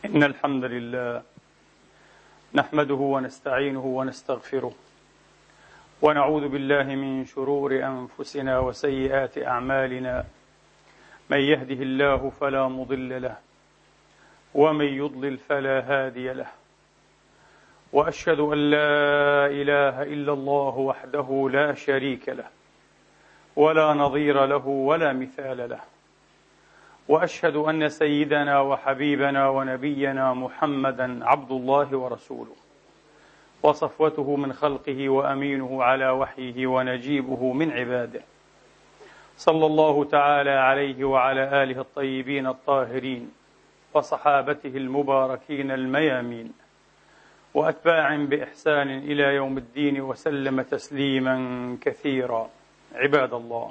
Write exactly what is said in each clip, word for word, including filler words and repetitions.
إن الحمد لله نحمده ونستعينه ونستغفره ونعوذ بالله من شرور أنفسنا وسيئات أعمالنا. من يهده الله فلا مضل له ومن يضلل فلا هادي له، وأشهد أن لا إله إلا الله وحده لا شريك له ولا نظير له ولا مثال له، وأشهد أن سيدنا وحبيبنا ونبينا محمدا عبد الله ورسوله وصفوته من خلقه وأمينه على وحيه ونجيبه من عباده، صلى الله تعالى عليه وعلى آله الطيبين الطاهرين وصحابته المباركين الميامين وأتباع بإحسان إلى يوم الدين وسلم تسليما كثيرا. عباد الله،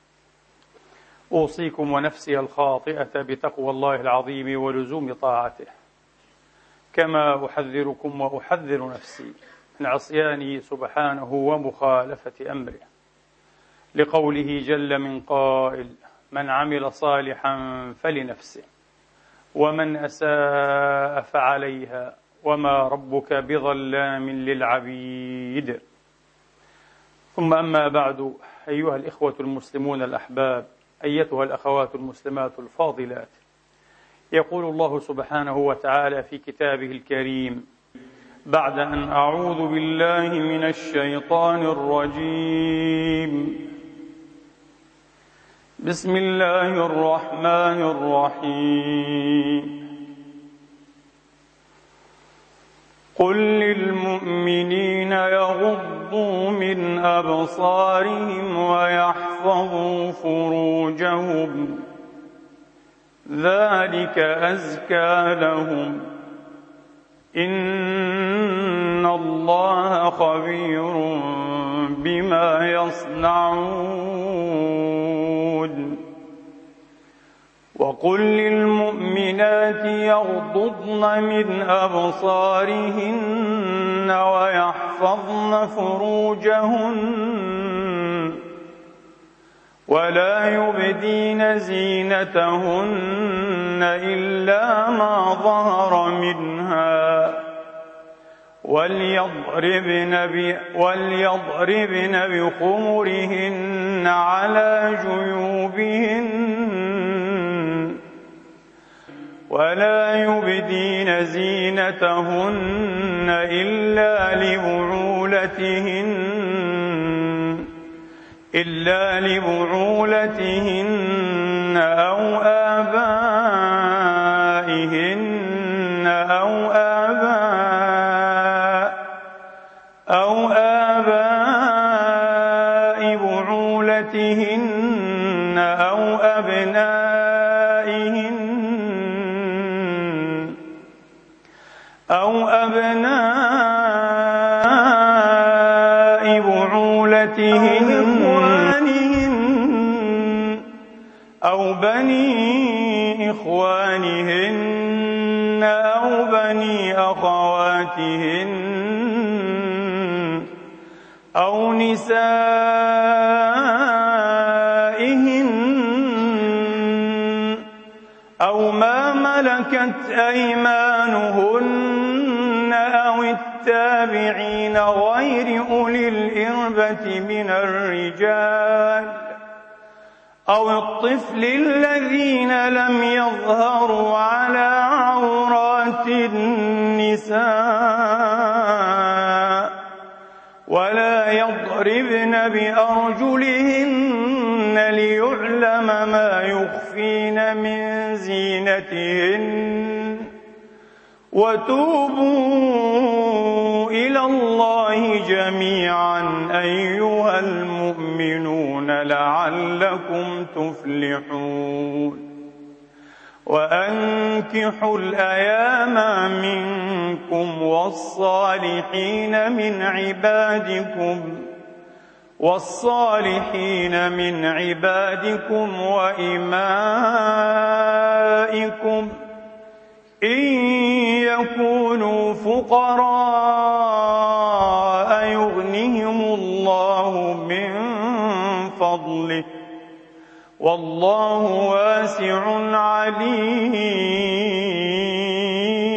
أوصيكم ونفسي الخاطئة بتقوى الله العظيم ولزوم طاعته، كما أحذركم وأحذر نفسي من عصيانه سبحانه ومخالفة أمره، لقوله جل من قائل: من عمل صالحا فلنفسه ومن أساء فعليها وما ربك بظلام للعبيد. ثم أما بعد، أيها الإخوة المسلمون الأحباب، أيتها الأخوات المسلمات الفاضلات، يقول الله سبحانه وتعالى في كتابه الكريم بعد أن أعوذ بالله من الشيطان الرجيم: بسم الله الرحمن الرحيم. قل للمؤمنين يغضوا من أبصارهم ويحفظوا فروجهم ذلك أزكى لهم إن الله خبير بما يصنعون. وقل للمؤمنات يغضضن من أبصارهن ويحفظن فروجهن ولا يبدين زينتهن إلا ما ظهر منها وليضربن, وليضربن بخمرهن على جيوبهن ولا يبدين زينتهن إلا لبعولتهن إلا لبعولتهن أو آبائهن أو آباء أو آباء بعولتهن أو أبنائهن أو أبناء بعولتهن أو بني إخوانهن أو بني أخواتهن أو نسائهن أو ما ملكت أيمانهن أو التابعين غير أولي الإربة من الرجال أو الطفل الذين لم يظهروا على عورات النساء ولا يضربن بأرجلهن ليعلم ما يخفين من زينتهن وتوبوا إلى الله جميعا أيها المؤمنون لعلكم تفلحون. وأنكحوا الأيام منكم والصالحين من عبادكم والصالحين من عبادكم وإمائكم إن يكونوا فقراء يغنهم الله من فضله والله واسع عليم.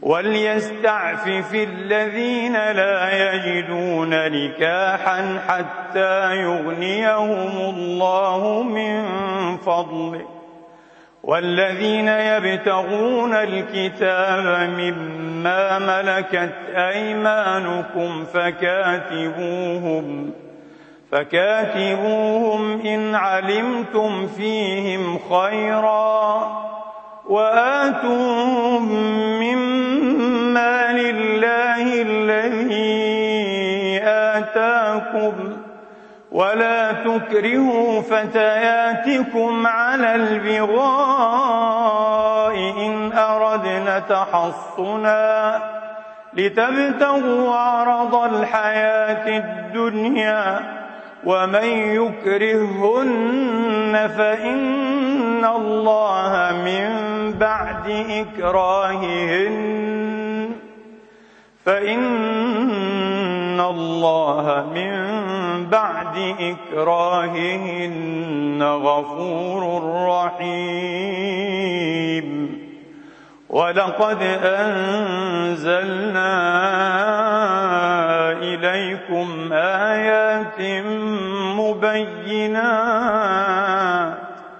وليستعفف الذين لا يجدون نكاحا حتى يغنيهم الله من فضله والذين يبتغون الكتاب مما ملكت أيمانكم فكاتبوهم فكاتبوهم إن علمتم فيهم خيرا وآتوهم مما لله الذي آتاكم ولا تكرهوا فتياتكم على البغاء إن أردنا تحصنا لتبتغوا عرض الحياة الدنيا ومن يكرههن فإن الله من بعد إكراههن فإن الله من بعد إكراههن غفور رحيم ولقد أنزلنا إليكم آيات مبينات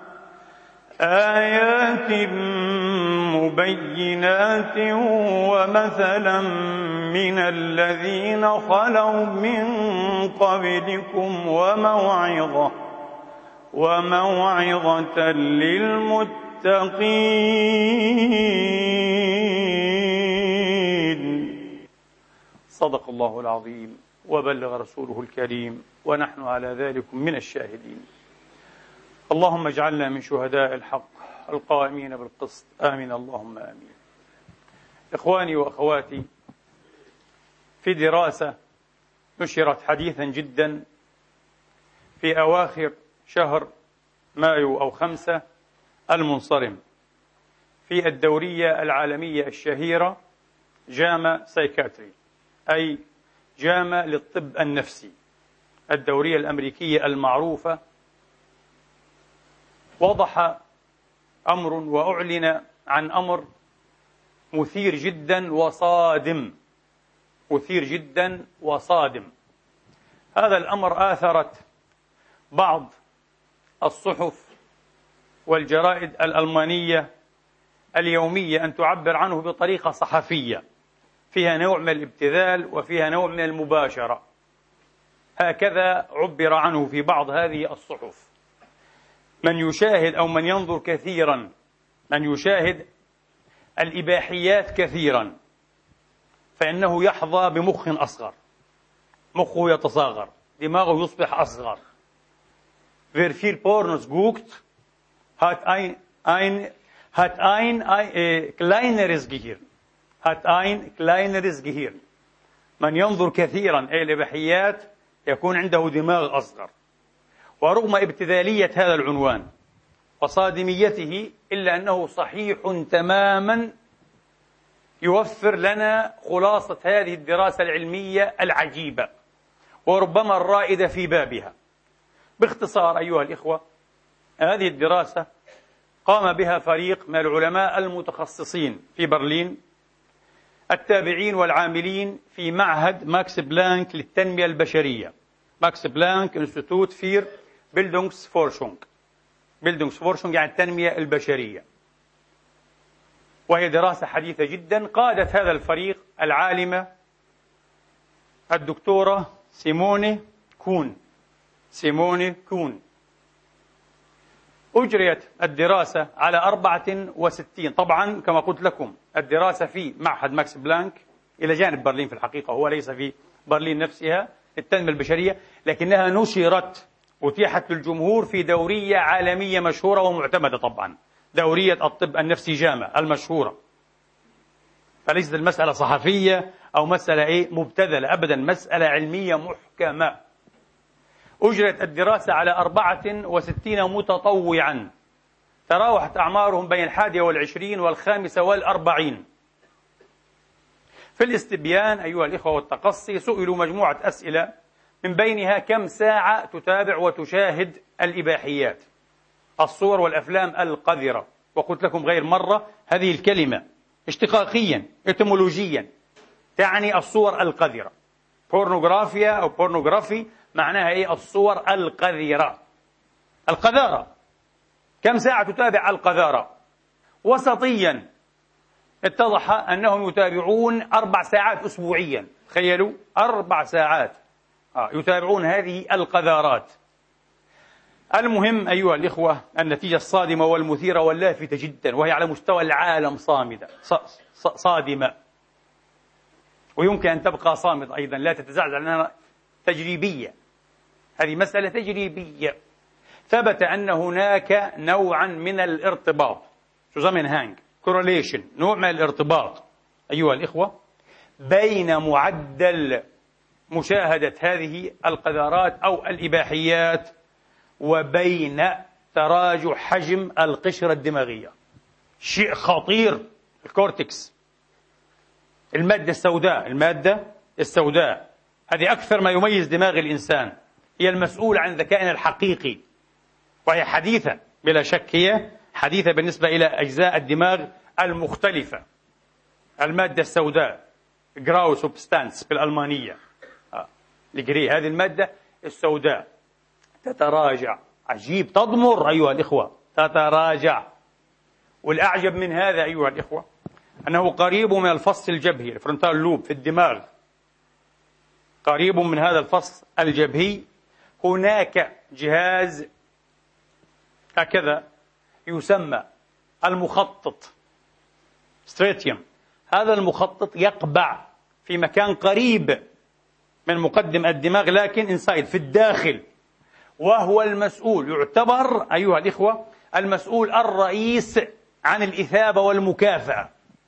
آيات مبينات ومثلا من الذين خلوا من قبلكم وموعظة وموعظة للمتقين. صدق الله العظيم وبلغ رسوله الكريم ونحن على ذلك من الشاهدين. اللهم اجعلنا من شهداء الحق القائمين بالقسط، آمين اللهم آمين. إخواني وأخواتي، في دراسة نشرت حديثا جدا في أواخر شهر مايو أو خمسة المنصرم في الدورية العالمية الشهيرة جاما سايكاتري، أي جاما للطب النفسي، الدورية الأمريكية المعروفة. وضح أمر وأعلن عن أمر مثير جدا وصادم، مثير جدا وصادم. هذا الأمر آثرت بعض الصحف والجرائد الألمانية اليومية أن تعبر عنه بطريقة صحفية فيها نوع من الابتذال وفيها نوع من المباشرة، هكذا عبر عنه في بعض هذه الصحف. من يشاهد أو من ينظر كثيرا، من يشاهد الإباحيات كثيرا، فإنه يحظى بمخ أصغر، مخه يتصاغر، دماغه يصبح أصغر. Wer viel Pornos guckt, hat ein, ein, hat ein, ein äh, kleineres Gehirn. hat ein kleineres Gehirn. من ينظر كثيرا إلى الإباحيات يكون عنده دماغ أصغر. ورغم ابتذالية هذا العنوان وصادميته إلا أنه صحيح تماما، يوفر لنا خلاصة هذه الدراسة العلمية العجيبة وربما الرائدة في بابها. باختصار أيها الإخوة، هذه الدراسة قام بها فريق من العلماء المتخصصين في برلين، التابعين والعاملين في معهد ماكس بلانك للتنمية البشرية، ماكس بلانك انستيتوت فير بيلدونغسفورشونغ، بيلدونغسفورشونغ يعني التنمية البشرية. وهي دراسة حديثة جدا قادت هذا الفريق العالمة الدكتورة سيموني كون. سيموني كون أجريت الدراسة على أربعة وستين، طبعا كما قلت لكم الدراسة في معهد ماكس بلانك إلى جانب برلين، في الحقيقة هو ليس في برلين نفسها التنمية البشرية، لكنها نشرت أتيحت للجمهور في دورية عالمية مشهورة ومعتمدة، طبعا دورية الطب النفسي جاما المشهورة. فليست المسألة صحفية أو مسألة إيه مبتذلة، أبدا مسألة علمية محكمة. أجرت الدراسة على أربعة وستين متطوعا تراوحت أعمارهم بين الحادية والعشرين والخامسة والأربعين. في الاستبيان أيها الإخوة والتقصي سئلوا مجموعة أسئلة من بينها كم ساعة تتابع وتشاهد الإباحيات، الصور والأفلام القذرة. وقلت لكم غير مرة هذه الكلمة اشتقاقيا إتيمولوجيا تعني الصور القذرة. بورنوغرافيا أو بورنوغرافي معناها إيه؟ الصور القذرة، القذارة. كم ساعة تتابع القذارة؟ وسطيا اتضح أنهم يتابعون أربع ساعات أسبوعيا. تخيلوا، أربع ساعات آه يتابعون هذه القذارات. المهم أيها الإخوة، النتيجة الصادمة والمثيرة واللافتة جدا، وهي على مستوى العالم صامدة صادمة، ويمكن أن تبقى صامدة أيضا، لا تتزعزع لأنها تجريبية. هذه مسألة تجريبية. ثبت أن هناك نوعا من الارتباط، زمن هانج correlation، نوع من الارتباط أيها الإخوة بين معدل مشاهدة هذه القذارات أو الإباحيات وبين تراجع حجم القشرة الدماغية. شيء خطير. الكورتكس، المادة السوداء، المادة السوداء هذه أكثر ما يميز دماغ الإنسان، هي المسؤولة عن ذكائنا الحقيقي، وهي حديثة بلا شك، هي حديثة بالنسبة إلى أجزاء الدماغ المختلفة. المادة السوداء جراو سوبستانس بالألمانية، آه. الجري، هذه المادة السوداء تتراجع. عجيب، تضمر أيها الإخوة، تتراجع. والأعجب من هذا أيها الإخوة أنه قريب من الفص الجبهي، الفرونتال لوب في الدماغ، قريب من هذا الفص الجبهي. هناك جهاز هكذا يسمى المخطط ستريتيوم. هذا المخطط يقبع في مكان قريب من مقدم الدماغ، لكن انسايد في الداخل، وهو المسؤول، يعتبر أيها الإخوة المسؤول الرئيس عن الإثابة والمكافأة.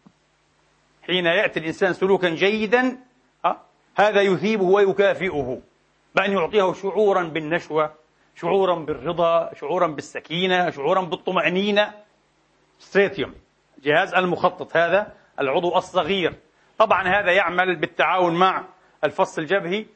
حين يأتي الإنسان سلوكا جيدا هذا يثيبه ويكافئه بأن يعطيه شعورا بالنشوة، شعورا بالرضا، شعورا بالسكينة، شعورا بالطمأنينة. ستريتيوم، جهاز المخطط، هذا العضو الصغير. طبعا هذا يعمل بالتعاون مع الفص الجبهي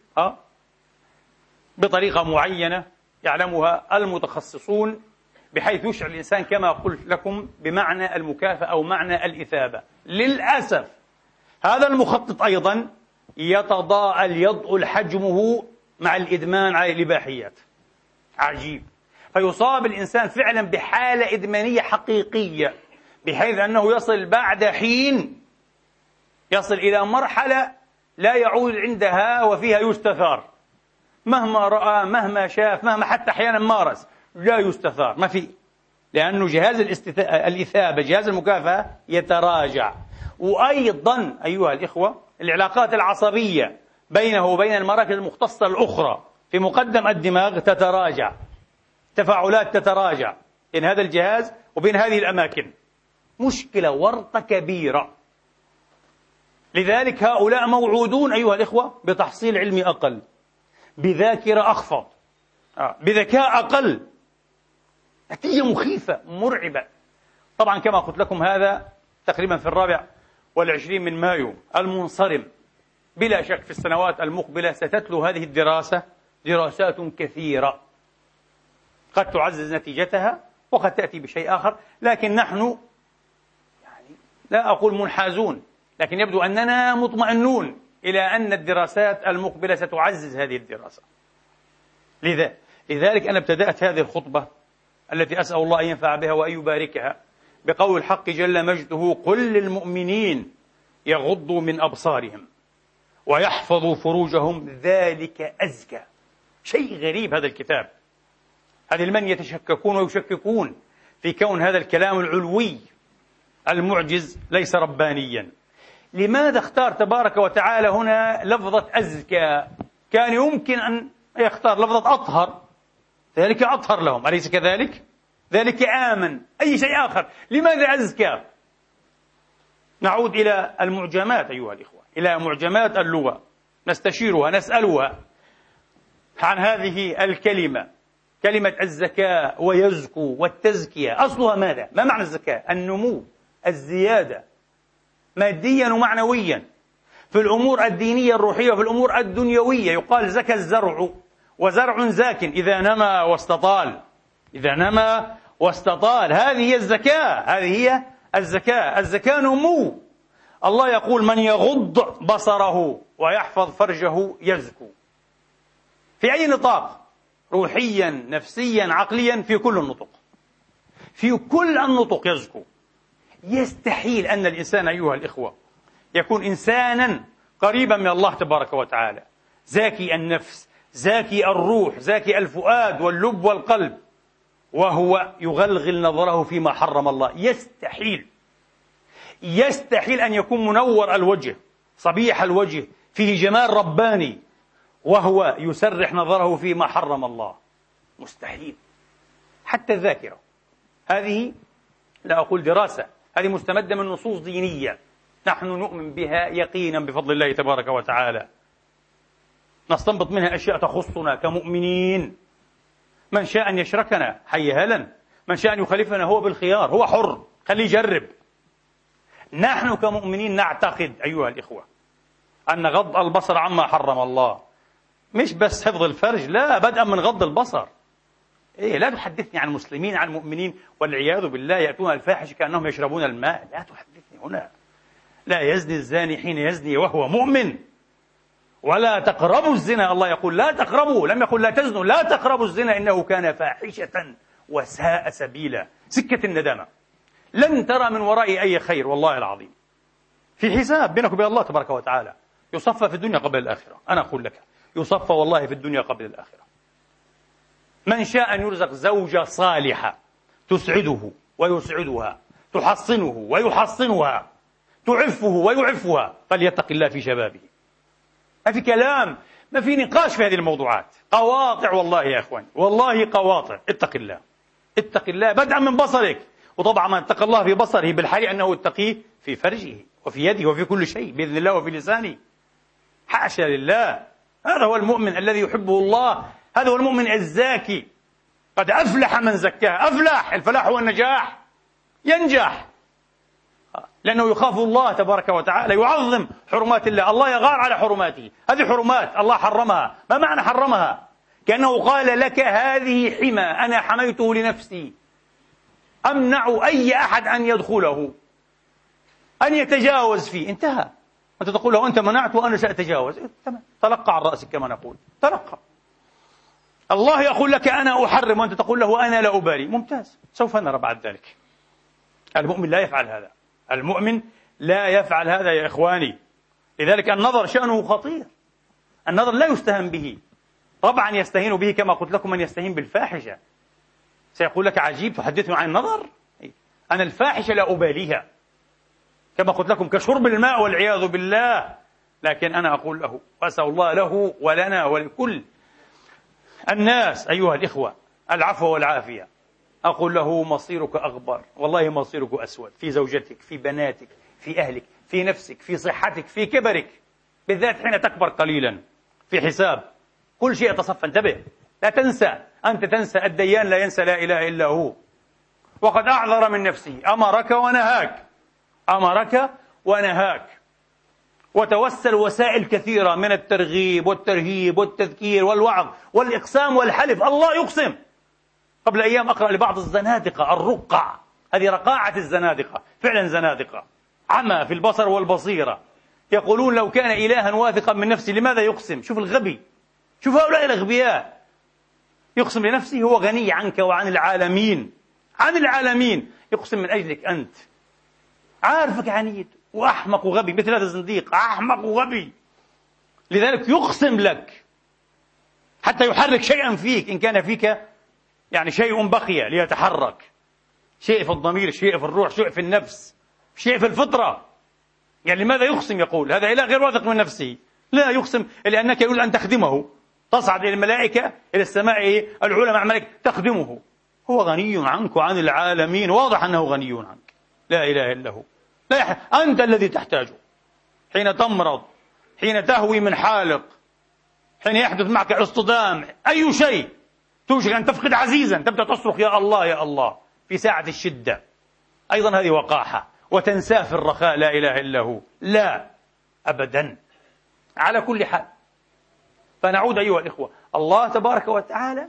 بطريقة معينة يعلمها المتخصصون، بحيث يشعر الإنسان كما قلت لكم بمعنى المكافأة أو معنى الإثابة. للأسف هذا المخطط أيضا يتضاءل، يضئل حجمه مع الإدمان على الإباحيات. عجيب. فيصاب الإنسان فعلا بحالة إدمانية حقيقية، بحيث أنه يصل بعد حين يصل إلى مرحلة لا يعود عندها وفيها يستثار، مهما رأى، مهما شاف، مهما حتى أحيانا مارس، لا يستثار، ما في، لأنه جهاز الإثابة، جهاز المكافأة يتراجع. وأيضا أيها الإخوة العلاقات العصبية بينه وبين المراكز المختصة الأخرى في مقدم الدماغ تتراجع، تفاعلات تتراجع بين هذا الجهاز وبين هذه الأماكن. مشكلة، ورطة كبيرة. لذلك هؤلاء موعودون أيها الإخوة بتحصيل علمي أقل، بذاكرة أخفض، آه. بذكاء أقل. نتيجة مخيفة مرعبة. طبعا كما قلت لكم هذا تقريبا في الرابع والعشرين من مايو المنصرم. بلا شك في السنوات المقبلة ستتلو هذه الدراسة دراسات كثيرة قد تعزز نتيجتها وقد تأتي بشيء آخر، لكن نحن يعني لا أقول منحازون، لكن يبدو أننا مطمئنون إلى أن الدراسات المقبلة ستعزز هذه الدراسة. لذا لذلك أنا ابتدأت هذه الخطبة التي أسأل الله أن ينفع بها وأن يباركها بقول الحق جل مجده: قل للمؤمنين يغضوا من أبصارهم ويحفظوا فروجهم ذلك أزكى. شيء غريب هذا الكتاب. هذه من يتشككون ويشككون في كون هذا الكلام العلوي المعجز ليس ربانيا. لماذا اختار تبارك وتعالى هنا لفظة أزكى؟ كان يمكن أن يختار لفظة أطهر، ذلك أطهر لهم، أليس كذلك؟ ذلك آمن، أي شيء آخر. لماذا أزكى؟ نعود إلى المعجمات أيها الإخوة، إلى معجمات اللغة، نستشيرها، نسألها عن هذه الكلمة، كلمة الزكاة ويزكو والتزكية. أصلها ماذا؟ ما معنى الزكاة؟ النمو، الزيادة، ماديا ومعنويا، في الأمور الدينية الروحية وفي الأمور الدنيوية. يقال زكى الزرع، وزرع زاك إذا نمى واستطال، إذا نمى واستطال. هذه هي الزكاة، هذه هي الزكاة. الزكاة نمو الله يقول من يغض بصره ويحفظ فرجه يزكو. في أي نطاق؟ روحيا، نفسيا، عقليا، في كل النطق، في كل النطق يزكو. يستحيل أن الإنسان أيها الإخوة يكون إنسانا قريبا من الله تبارك وتعالى، زاكي النفس، زاكي الروح، زاكي الفؤاد واللب والقلب، وهو يغلغل نظره فيما حرم الله. يستحيل يستحيل أن يكون منور الوجه، صبيح الوجه، فيه جمال رباني، وهو يسرح نظره فيما حرم الله. مستحيل. حتى الذاكرة هذه، لا أقول دراسة، هذه مستمدة من نصوص دينية نحن نؤمن بها يقينا بفضل الله تبارك وتعالى، نستنبط منها أشياء تخصنا كمؤمنين. من شاء أن يشركنا حي هلا، من شاء أن يخالفنا هو بالخيار، هو حر، خليه يجرب. نحن كمؤمنين نعتقد أيها الإخوة أن غض البصر عما حرم الله مش بس حفظ الفرج، لا، بدءا من غض البصر. إيه، لا تحدثني عن مسلمين، عن مؤمنين والعياذ بالله يأتون الفاحش كأنهم يشربون الماء، لا تحدثني هنا. لا يزني الزاني حين يزني وهو مؤمن، ولا تقربوا الزنا. الله يقول لا تقربوا، لم يقل لا تزنوا، لا تقربوا الزنا إنه كان فاحشة وساء سبيلا. سكة الندامة، لن ترى من ورائه أي خير والله العظيم. في حساب بينك وبين الله تبارك وتعالى، يصفى في الدنيا قبل الآخرة. أنا أقول لك يصفى والله في الدنيا قبل الآخرة. من شاء أن يرزق زوجة صالحة تسعده ويسعدها، تحصنه ويحصنها، تعفه ويعفها، فليتق الله في شبابه. ما في كلام، ما في نقاش في هذه الموضوعات. قواطع والله يا أخوان، والله قواطع. اتق الله، اتق الله بدءا من بصرك. وطبعا من اتقى الله في بصره بالحري أنه اتقيه في فرجه وفي يده وفي كل شيء بإذن الله وفي لسانه. حاشا لله. هذا هو المؤمن الذي يحبه الله، هذا هو المؤمن الزاكي. قد أفلح من زكاه. أفلح، الفلاح هو النجاح، ينجح لأنه يخاف الله تبارك وتعالى، يعظم حرمات الله. الله يغار على حرماته، هذه حرمات الله حرمها. ما معنى حرمها؟ كأنه قال لك هذه حمى أنا حميته لنفسي، أمنع أي أحد أن يدخله، أن يتجاوز فيه. انتهى. أنت تقول له أنت منعت وأنا سأتجاوز. تمام، تلقى عن رأسك كما نقول، تلقى. الله يقول لك أنا أحرم وأنت تقول له أنا لا أبالي. ممتاز، سوف نرى بعد ذلك. المؤمن لا يفعل هذا، المؤمن لا يفعل هذا يا إخواني. لذلك النظر شأنه خطير. النظر لا يستهان به. طبعا يستهين به كما قلت لكم من يستهين بالفاحشة. سيقول لك عجيب تحدثني عن النظر؟ أنا الفاحشة لا أباليها كما قلت لكم، كشرب الماء والعياذ بالله. لكن أنا أقول له وأسأل الله له ولنا ولكل الناس أيها الإخوة العفو والعافية. أقول له مصيرك أغبر، والله مصيرك أسود، في زوجتك، في بناتك، في أهلك، في نفسك، في صحتك، في كبرك، بالذات حين تكبر قليلا. في حساب كل شيء تصفى. انتبه، لا تنسى، أنت تنسى، الديان لا ينسى، لا إله إلا هو. وقد أعذر من نفسه، أمرك ونهاك، أمرك ونهاك، وتوسل وسائل كثيرة من الترغيب والترهيب والتذكير والوعظ والإقسام والحلف. الله يقسم. قبل أيام أقرأ لبعض الزنادقة الرقع، هذه رقاعة الزنادقة، فعلا زنادقة، عمى في البصر والبصيرة، يقولون لو كان إلها واثقا من نفسه لماذا يقسم؟ شوف الغبي، شوف هؤلاء الأغبياء. يقسم لنفسه، هو غني عنك وعن العالمين، عن العالمين، يقسم من أجلك أنت، عارفك عنيد وأحمق وغبي، مثل هذا الزنديق أحمق وغبي، لذلك يقسم لك حتى يحرك شيئا فيك، إن كان فيك يعني شيء بقي ليتحرك، شيء في الضمير، شيء في الروح، شيء في النفس، شيء في الفطرة. يعني لماذا يقسم؟ يقول هذا إله غير واثق من نفسه. لا يقسم لأنك يريد أن تخدمه، تصعد إلى الملائكة، إلى السماء العلى مع الملائكة تخدمه. هو غني عنك وعن العالمين، واضح أنه غني عنك، لا إله إلا هو. لا يح... أنت الذي تحتاجه حين تمرض، حين تهوي من حالق، حين يحدث معك اصطدام، أي شيء توشك أن تفقد عزيزا، تبدأ تصرخ يا الله يا الله في ساعة الشدة. أيضا هذه وقاحة، وتنساه في الرخاء، لا إله إلا هو، لا أبدا. على كل حال، فنعود أيها الإخوة، الله تبارك وتعالى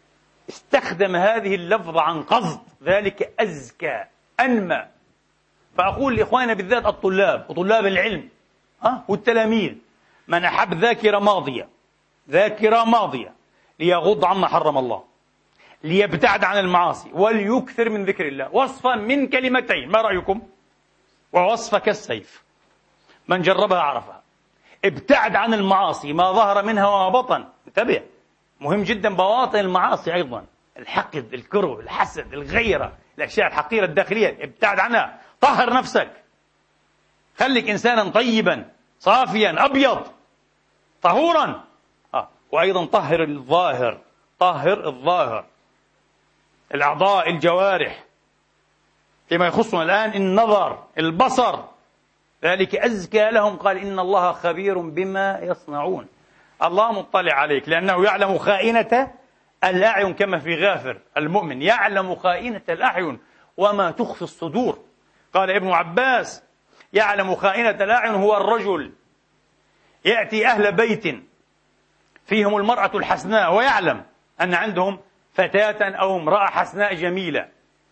استخدم هذه اللفظة عن قصد، ذلك أزكى أنمى. فأقول لإخواننا بالذات الطلاب وطلاب العلم أه؟ والتلاميذ، من أحب ذاكرة ماضية ذاكرة ماضية ليغض عما حرم الله، ليبتعد عن المعاصي، وليكثر من ذكر الله. وصفا من كلمتين، ما رأيكم؟ ووصفة كالسيف، من جربها عرفها. ابتعد عن المعاصي ما ظهر منها وما بطن. انتبه، مهم جدا بواطن المعاصي أيضا، الحقد، الكره، الحسد، الغيرة، الأشياء الحقيرة الداخلية، ابتعد عنها. طهر نفسك، خليك إنسانا طيبا صافيا أبيض طهورا. آه. وأيضا طهر الظاهر، طهر الظاهر، الأعضاء، الجوارح، فيما يخصنا الآن النظر، البصر، ذلك أزكى لهم. قال إن الله خبير بما يصنعون. الله مطلع عليك، لأنه يعلم خائنة الأعين، كما في غافر المؤمن يعلم خائنة الأعين وما تخفي الصدور. قال ابن عباس يعلم خائنة الأعين هو الرجل يأتي أهل بيت فيهم المرأة الحسناء ويعلم أن عندهم فتاة أو امرأة حسناء جميلة،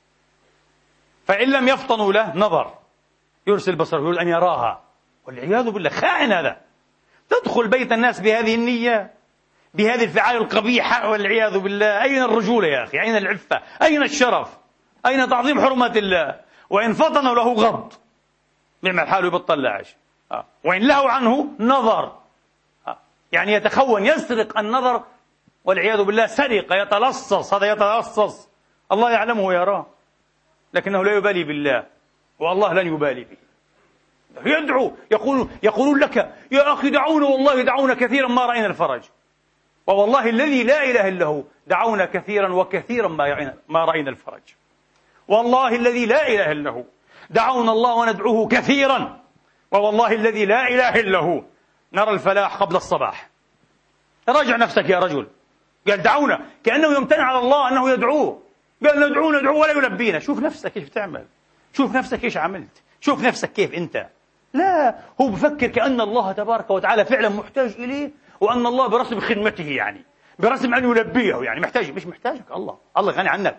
فإن لم يفطنوا له نظر، يرسل بصره، يريد أن يراها، والعياذ بالله خائن هذا. تدخل بيت الناس بهذه النية، بهذه الفعال القبيحة، والعياذ بالله. أين الرجولة يا أخي؟ أين العفة؟ أين الشرف؟ أين تعظيم حرمة الله؟ وإن فطنوا له غض، بيعمل حاله يبطل لاعش. آه. وإن لهوا عنه نظر، آه. يعني يتخون، يسرق النظر، والعياذ بالله سرقة، يتلصص، هذا يتلصص، الله يعلمه ويراه، لكنه لا يبالي بالله، والله لن يبالي به. يدعو، يقول يقولون لك يا أخي دعونا، والله دعونا كثيرا ما رأينا الفرج، ووالله الذي لا إله إلا هو دعونا كثيرا وكثيرا ما ما رأينا الفرج، والله الذي لا إله إلا هو دعونا الله وندعوه كثيرا، ووالله الذي لا إله إلا هو نرى الفلاح قبل الصباح. راجع نفسك يا رجل. قال دعونا، كأنه يمتنع على الله أنه يدعوه. قال ندعوه ندعوه ولا يلبينا. شوف نفسك كيف تعمل، شوف نفسك ايش عملت، شوف نفسك كيف أنت. لا، هو بفكر كأن الله تبارك وتعالى فعلا محتاج إليه، وأن الله برسم خدمته، يعني برسم أن يلبيه، يعني محتاج. مش محتاجك الله، الله غني عنك.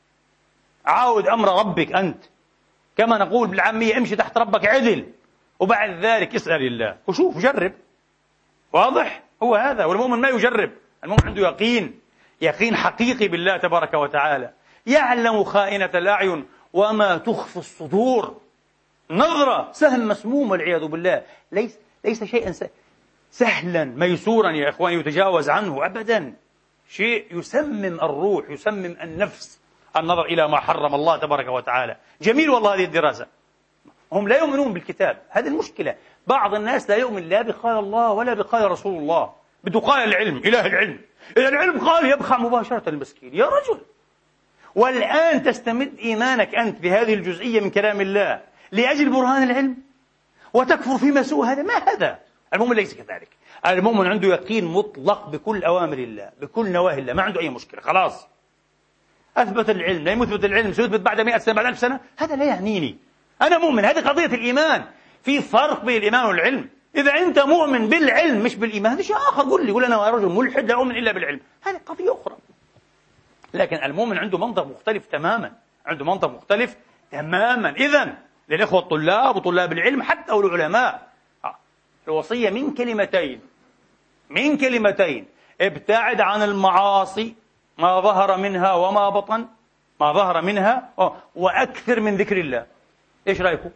عاود أمر ربك أنت، كما نقول بالعامية امشي تحت ربك عدل، وبعد ذلك اسأل الله وشوف جرب. واضح؟ هو هذا. والمؤمن ما يجرب، المؤمن عنده يقين، يقين حقيقي بالله تبارك وتعالى. يعلم خائنة الأعين وما تخفي الصدور. نظرة سهم مسموم والعياذ بالله، ليس ليس شيئا سهلا ميسورا يا إخوان يتجاوز عنه أبدا. شيء يسمم الروح، يسمم النفس، النظر إلى ما حرم الله تبارك وتعالى. جميل والله هذه الدراسة. هم لا يؤمنون بالكتاب، هذه المشكلة. بعض الناس لا يؤمن لا بقال الله ولا بقال رسول الله، بده قال العلم، إله العلم، إذا العلم قال يبخع مباشرة المسكين. يا رجل، والآن تستمد إيمانك أنت بهذه الجزئية من كلام الله لأجل برهان العلم، وتكفر فيما سوى هذا. ما هذا؟ المؤمن ليس كذلك. المؤمن عنده يقين مطلق بكل أوامر الله، بكل نواهي الله، ما عنده أي مشكلة. خلاص أثبت العلم، لا يثبت العلم سيثبت بعد مئة سنة، بعد ألف سنة، هذا لا يعنيني. أنا مؤمن، هذه قضية الإيمان. في فرق بين الإيمان والعلم. إذا أنت مؤمن بالعلم مش بالإيمان هذا شيء آخر. قل لي، قل أنا رجل ملحد لا أؤمن إلا بالعلم، هذه قضية أخرى. لكن المؤمن عنده منطق مختلف تماما، عنده منطق مختلف تماما. إذن للإخوة الطلاب وطلاب العلم حتى والعلماء، الوصية من كلمتين، من كلمتين: ابتعد عن المعاصي ما ظهر منها وما بطن، ما ظهر منها، وأكثر من ذكر الله. إيش رأيكم؟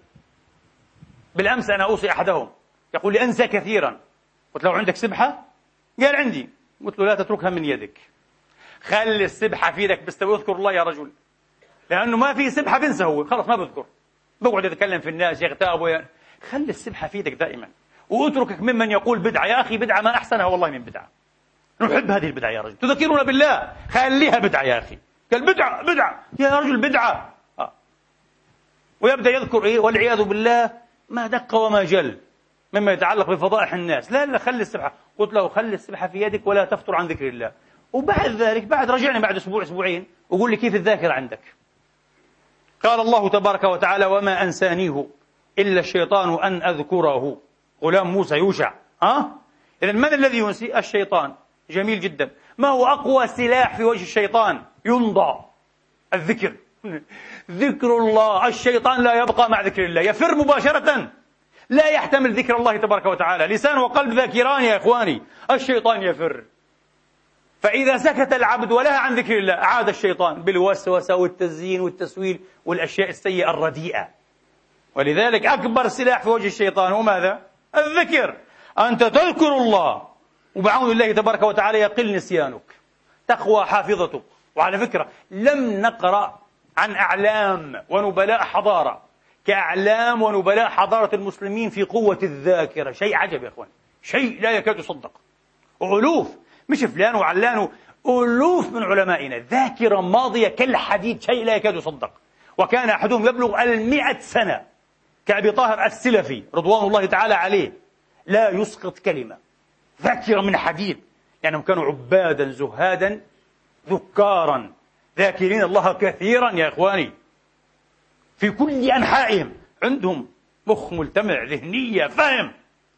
بالأمس أنا أوصي أحدهم يقول لي أنسى كثيرا. قلت له عندك سبحة؟ قال عندي. قلت له لا تتركها من يدك، خلي السبحة في يدك، بس اذكر الله يا رجل، لأنه ما في سبحة بنسى، هو خلاص ما بذكر، بقعد يتكلم في الناس، يغتاب وي... خلي السبحة في يدك دائما، واتركك ممن يقول بدعة. يا أخي بدعة ما أحسنها والله من بدعة، نحب هذه البدعة يا رجل، تذكرنا بالله، خليها بدعة يا أخي. قال بدعة بدعة يا رجل بدعة، آه. ويبدأ يذكر إيه والعياذ بالله ما دق وما جل مما يتعلق بفضائح الناس. لا لا خلي السبحة. قلت له خلي السبحة في يدك ولا تفتر عن ذكر الله. وبعد ذلك بعد رجعني بعد أسبوع أسبوعين وقول لي كيف الذاكرة عندك. قال الله تبارك وتعالى: وما أنسانيه إلا الشيطان أن أذكره. غلام موسى يوشع. ها؟ إذن من الذي ينسي؟ الشيطان. جميل جدا. ما هو أقوى سلاح في وجه الشيطان؟ ينضى الذكر. ذكر الله. الشيطان لا يبقى مع ذكر الله، يفر مباشرة، لا يحتمل ذكر الله تبارك وتعالى. لسان وقلب ذاكران يا إخواني، الشيطان يفر. فإذا سكت العبد ولها عن ذكر الله عاد الشيطان بالوسوسة والتزيين والتسويل والأشياء السيئة الرديئة. ولذلك أكبر سلاح في وجه الشيطان هو ماذا؟ الذكر. أنت تذكر الله وبعون الله تبارك وتعالى يقل نسيانك، تقوى حافظتك. وعلى فكرة لم نقرأ عن أعلام ونبلاء حضارة كأعلام ونبلاء حضارة المسلمين في قوة الذاكرة. شيء عجب يا أخوان، شيء لا يكاد يصدق. ألوف، مش فلان وعلان، ألوف من علمائنا ذاكرة ماضية كالحديد، شيء لا يكاد يصدق. وكان أحدهم يبلغ المئة سنة كأبي طاهر السلفي رضوان الله تعالى عليه، لا يسقط كلمة، ذاكرة من حديد. لأنهم يعني كانوا عبادا زهادا ذكارا ذاكرين الله كثيرا يا إخواني، في كل أنحائهم عندهم مخ ملتمع، ذهنية، فهم.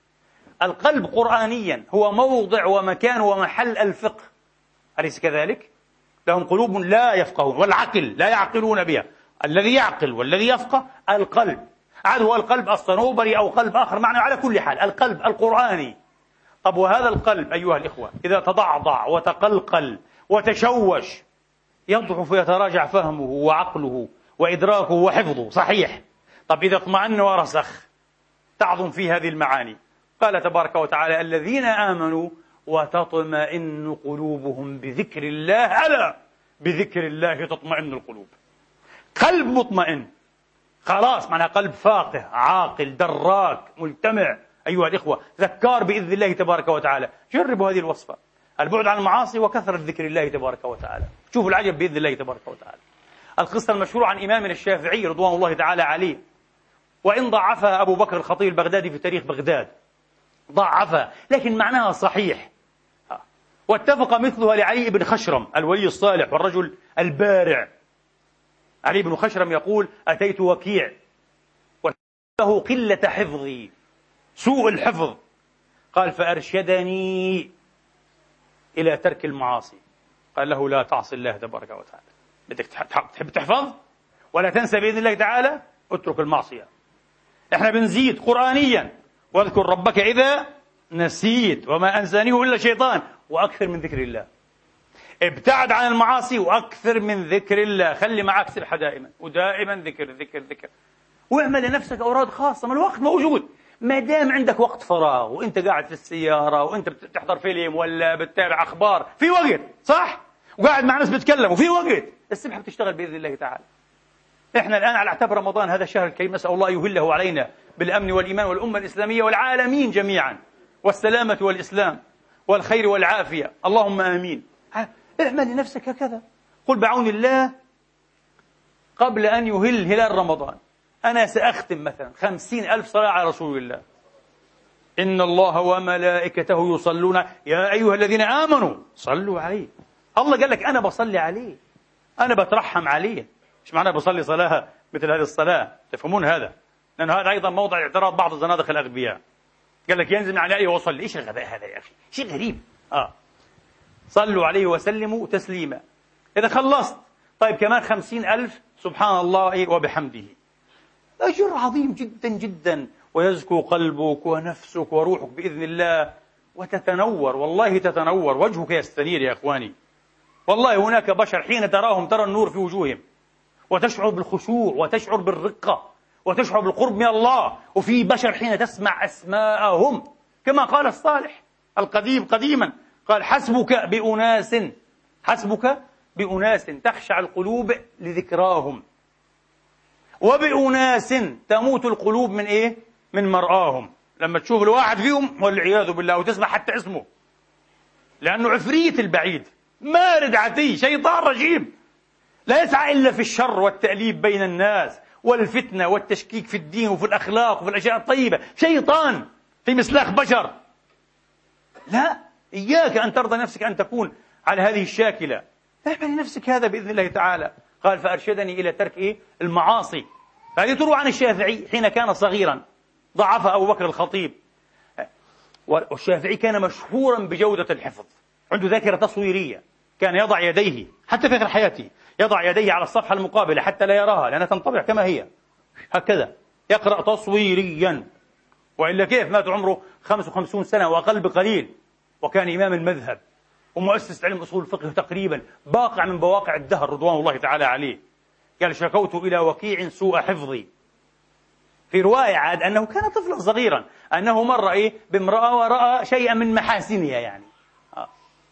القلب قرآنيا هو موضع ومكان ومحل الفقه، أليس كذلك؟ لهم قلوب لا يفقهون، والعقل لا يعقلون بها. الذي يعقل والذي يفقه القلب، عاد هو القلب الصنوبري أو قلب آخر معنى، على كل حال القلب القرآني. طب وهذا القلب أيها الإخوة إذا تضعضع وتقلقل وتشوش يضعف ويتراجع فهمه وعقله وإدراكه وحفظه، صحيح. طب إذا اطمأن ورسخ تعظم في هذه المعاني. قال تبارك وتعالى: الذين آمنوا وتطمئن قلوبهم بذكر الله، ألا بذكر الله تطمئن القلوب. قلب مطمئن خلاص معناها قلب فاقه عاقل دراك ملتمع أيها الإخوة، ذكار بإذن الله تبارك وتعالى. جربوا هذه الوصفة، البعد عن المعاصي وكثرة ذكر الله تبارك وتعالى، شوفوا العجب بإذن الله تبارك وتعالى. القصة المشهورة عن إمامنا الشافعي رضوان الله تعالى عليه، وإن ضعفها أبو بكر الخطيب البغدادي في تاريخ بغداد، ضعفها لكن معناها صحيح. واتفق مثلها لعلي بن خشرم الولي الصالح والرجل البارع. علي بن خشرم يقول: أتيت وكيع وله قلة حفظي، سوء الحفظ، قال فأرشدني إلى ترك المعاصي. قال له: لا تعصي الله تبارك وتعالى، بدك تحب تحفظ ولا تنسى بإذن الله تعالى، اترك المعصية. احنا بنزيد قرآنيا: واذكر ربك إذا نسيت وما أنسانيه إلا شيطان، وأكثر من ذكر الله. ابتعد عن المعاصي وأكثر من ذكر الله، خلي معك سبحة دائما ودائما ذكر ذكر ذكر، واعمل لنفسك أوراد خاصة، ما الوقت موجود. ما دام عندك وقت فراغ وانت قاعد في السيارة وانت بتحضر فيلم ولا بتتابع أخبار، في وقت صح؟ وقاعد مع ناس بتكلموا، في وقت. السبحة بتشتغل بإذن الله تعالى. احنا الآن على اعتبار رمضان هذا الشهر الكريم، نسأل الله يهله علينا بالأمن والإيمان والأمة الإسلامية والعالمين جميعا، والسلامة والإسلام والخير والعافية، اللهم آمين. اعمل لنفسك هكذا، قل بعون الله قبل أن يهل هلال رمضان أنا سأختم مثلا خمسين ألف صلاة على رسول الله. إن الله وملائكته يصلون يا أيها الذين آمنوا صلوا عليه. الله قال لك أنا بصلي عليه، أنا بترحم عليه. مش معناه بصلي صلاة مثل هذه الصلاة، تفهمون هذا؟ لأن هذا أيضا موضع اعتراض بعض الزنادقة الأغبياء. قال لك ينزل على آيه وصلي، إيش الغباء هذا يا أخي؟ شيء غريب. آه صلوا عليه وسلموا تسليما. إذا خلصت طيب كمان خمسين ألف سبحان الله وبحمده، أجر عظيم جدا جدا، ويزكو قلبك ونفسك وروحك بإذن الله، وتتنور، والله تتنور، وجهك يستنير يا إخواني. والله هناك بشر حين تراهم ترى النور في وجوههم، وتشعر بالخشوع وتشعر بالرقة وتشعر بالقرب من الله. وفي بشر حين تسمع أسماءهم كما قال الصالح القديم قديما، قال: حسبك بأناس، حسبك بأناس تخشع القلوب لذكراهم، وبأناس تموت القلوب من إيه؟ من مرآهم. لما تشوف الواحد فيهم والعياذ بالله وتسمع حتى اسمه، لأنه عفريت البعيد مارد عتي شيطان رجيم، لا يسعى إلا في الشر والتأليب بين الناس والفتنة والتشكيك في الدين وفي الأخلاق وفي الأشياء الطيبة، شيطان في مسلاخ بشر. لا، إياك أن ترضى نفسك أن تكون على هذه الشاكلة. اعمل لنفسك هذا بإذن الله تعالى. قال: فأرشدني إلى ترك إيه؟ المعاصي. هذه تروى عن الشافعي حين كان صغيرا، ضعف أبو بكر الخطيب. والشافعي كان مشهورا بجودة الحفظ، عنده ذاكرة تصويرية، كان يضع يديه حتى في آخر حياته يضع يديه على الصفحة المقابلة حتى لا يراها لأنها تنطبع كما هي، هكذا يقرأ تصويريا. وإلا كيف؟ مات عمره خمس وخمسون سنة وأقل بقليل، وكان إمام المذهب ومؤسس علم أصول الفقه تقريبا، باقع من بواقع الدهر رضوان الله تعالى عليه. قال: شكوت إلى وكيع سوء حفظي. في رواية عاد أنه كان طفلا صغيرا، أنه مر إيه بامرأة ورأى شيئا من محاسنها، يعني آه.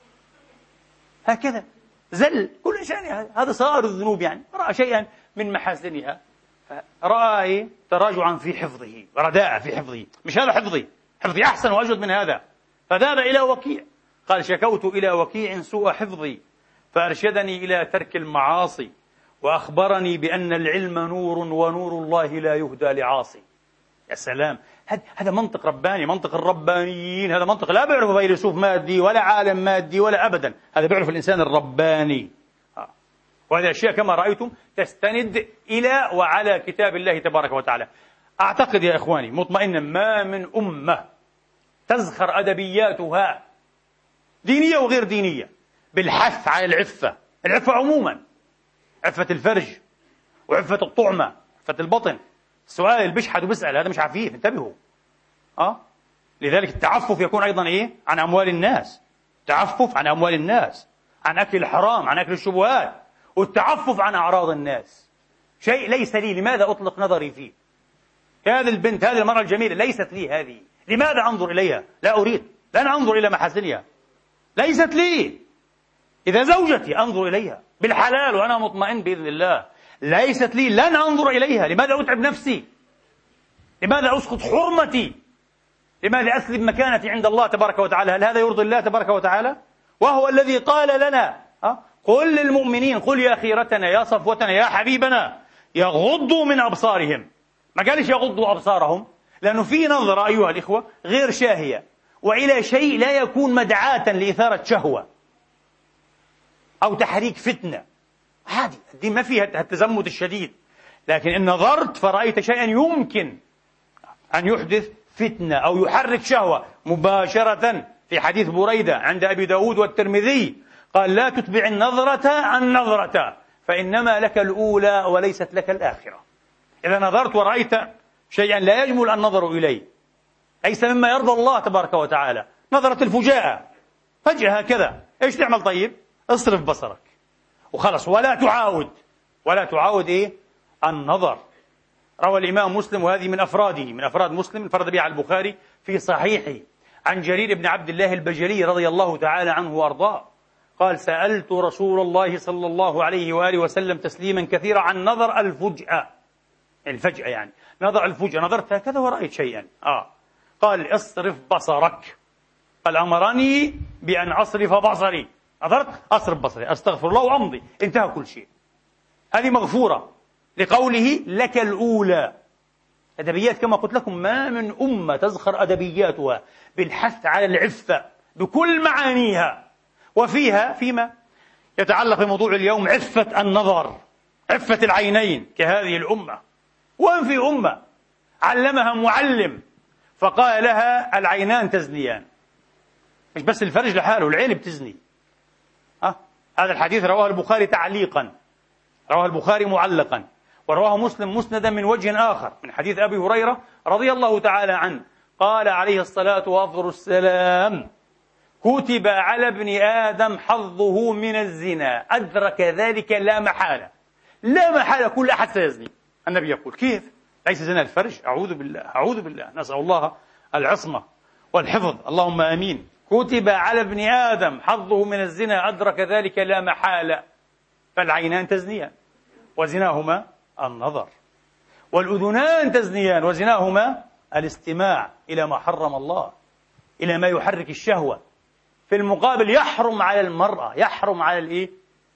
هكذا زل كل إنسان، هذا صغار الذنوب، يعني رأى شيئا من محاسنها، رأى إيه تراجعا في حفظه، رداء في حفظه. مش هذا حفظي، حفظي أحسن وأجود من هذا. فذهب إلى وكيع، قال: شكوت إلى وكيع سوء حفظي فأرشدني إلى ترك المعاصي وأخبرني بأن العلم نور ونور الله لا يهدى لعاصي. يا سلام، هذا منطق رباني، منطق الربانيين، هذا منطق لا بيعرفه فيلسوف مادي ولا عالم مادي ولا أبدا، هذا بيعرف الإنسان الرباني. آه. وهذه الأشياء كما رأيتم تستند إلى وعلى كتاب الله تبارك وتعالى. أعتقد يا إخواني مطمئنا ما من أمة تزخر أدبياتها دينية وغير دينية بالحث على العفة، العفة عموما، عفة الفرج وعفة الطعمة، عفة البطن. السؤال اللي بيشحد وبيسأل هذا مش عفيف، انتبهوا. أه؟ لذلك التعفف يكون أيضا إيه؟ عن أموال الناس، تعفف عن أموال الناس، عن أكل الحرام، عن أكل الشبهات، والتعفف عن أعراض الناس. شيء ليس لي، لماذا أطلق نظري فيه؟ هذه البنت، هذه المرأة الجميلة ليست لي، هذه لماذا أنظر إليها؟ لا أريد، لن أنظر إلى محاسنها، ليست لي. إذا زوجتي أنظر إليها بالحلال وأنا مطمئن بإذن الله، ليست لي، لن أنظر إليها. لماذا أتعب نفسي؟ لماذا أسقط حرمتي؟ لماذا أسلب مكانتي عند الله تبارك وتعالى؟ هل هذا يرضي الله تبارك وتعالى؟ وهو الذي قال لنا: أه؟ قل للمؤمنين، قل يا خيرتنا يا صفوتنا يا حبيبنا يغضوا من أبصارهم. ما قالش يغضوا أبصارهم، لأنه في نظرة أيها الإخوة غير شاهية وإلى شيء لا يكون مدعاة لإثارة شهوة أو تحريك فتنة. عادي، الدين ما فيها التزمت الشديد، لكن إن نظرت فرأيت شيئا يمكن أن يحدث فتنة أو يحرك شهوة مباشرة. في حديث بريدة عند أبي داود والترمذي قال: لا تتبع النظرة النظرة فإنما لك الأولى وليست لك الآخرة. إذا نظرت ورأيت شيئا لا يجمل النظر إليه، ليس مما يرضى الله تبارك وتعالى، نظرة الفجاءة فجأة هكذا، إيش تعمل؟ طيب اصرف بصرك وخلص، ولا تعاود ولا تعاود إيه النظر. روى الإمام مسلم، وهذه من أفراده، من أفراد مسلم، انفرد بها البخاري في صحيحه، عن جرير بن عبد الله البجلي رضي الله تعالى عنه وأرضاه قال: سألت رسول الله صلى الله عليه وآله وسلم تسليما كثيرا عن نظر الفجأة، الفجأة يعني نظر الفجأة، نظرت هكذا ورأيت شيئا آه قال: اصرف بصرك. قال: أمرني بأن أصرف بصري، نظرت أصرف بصري، أستغفر الله وأمضي، انتهى كل شيء. هذه مغفورة لقوله لك الأولى. أدبيات كما قلت لكم ما من أمة تزخر أدبياتها بالحث على العفة بكل معانيها، وفيها فيما يتعلق بموضوع اليوم عفة النظر، عفة العينين كهذه الأمة. وإن في أمة علمها معلم فقال لها العينان تزنيان، مش بس الفرج لحاله، العين بتزني. أه؟ هذا الحديث رواه البخاري تعليقا، رواه البخاري معلقا، ورواه مسلم مسندا من وجه آخر من حديث أبي هريرة رضي الله تعالى عنه قال عليه الصلاة وأفضل السلام: كتب على ابن آدم حظه من الزنا، أدرك ذلك لا محالة، لا محالة، كل أحد سيزني. النبي يقول: كيف؟ ليس زنا الفرج، أعوذ بالله، أعوذ بالله، نسأل الله العصمة والحفظ، اللهم آمين. كتب على ابن آدم حظه من الزنا، أدرك ذلك لا محالة. فالعينان تزنيان وزناهما النظر، والأذنان تزنيان وزناهما الاستماع إلى ما حرم الله، إلى ما يحرك الشهوة. في المقابل يحرم على المرأة، يحرم على الإيه؟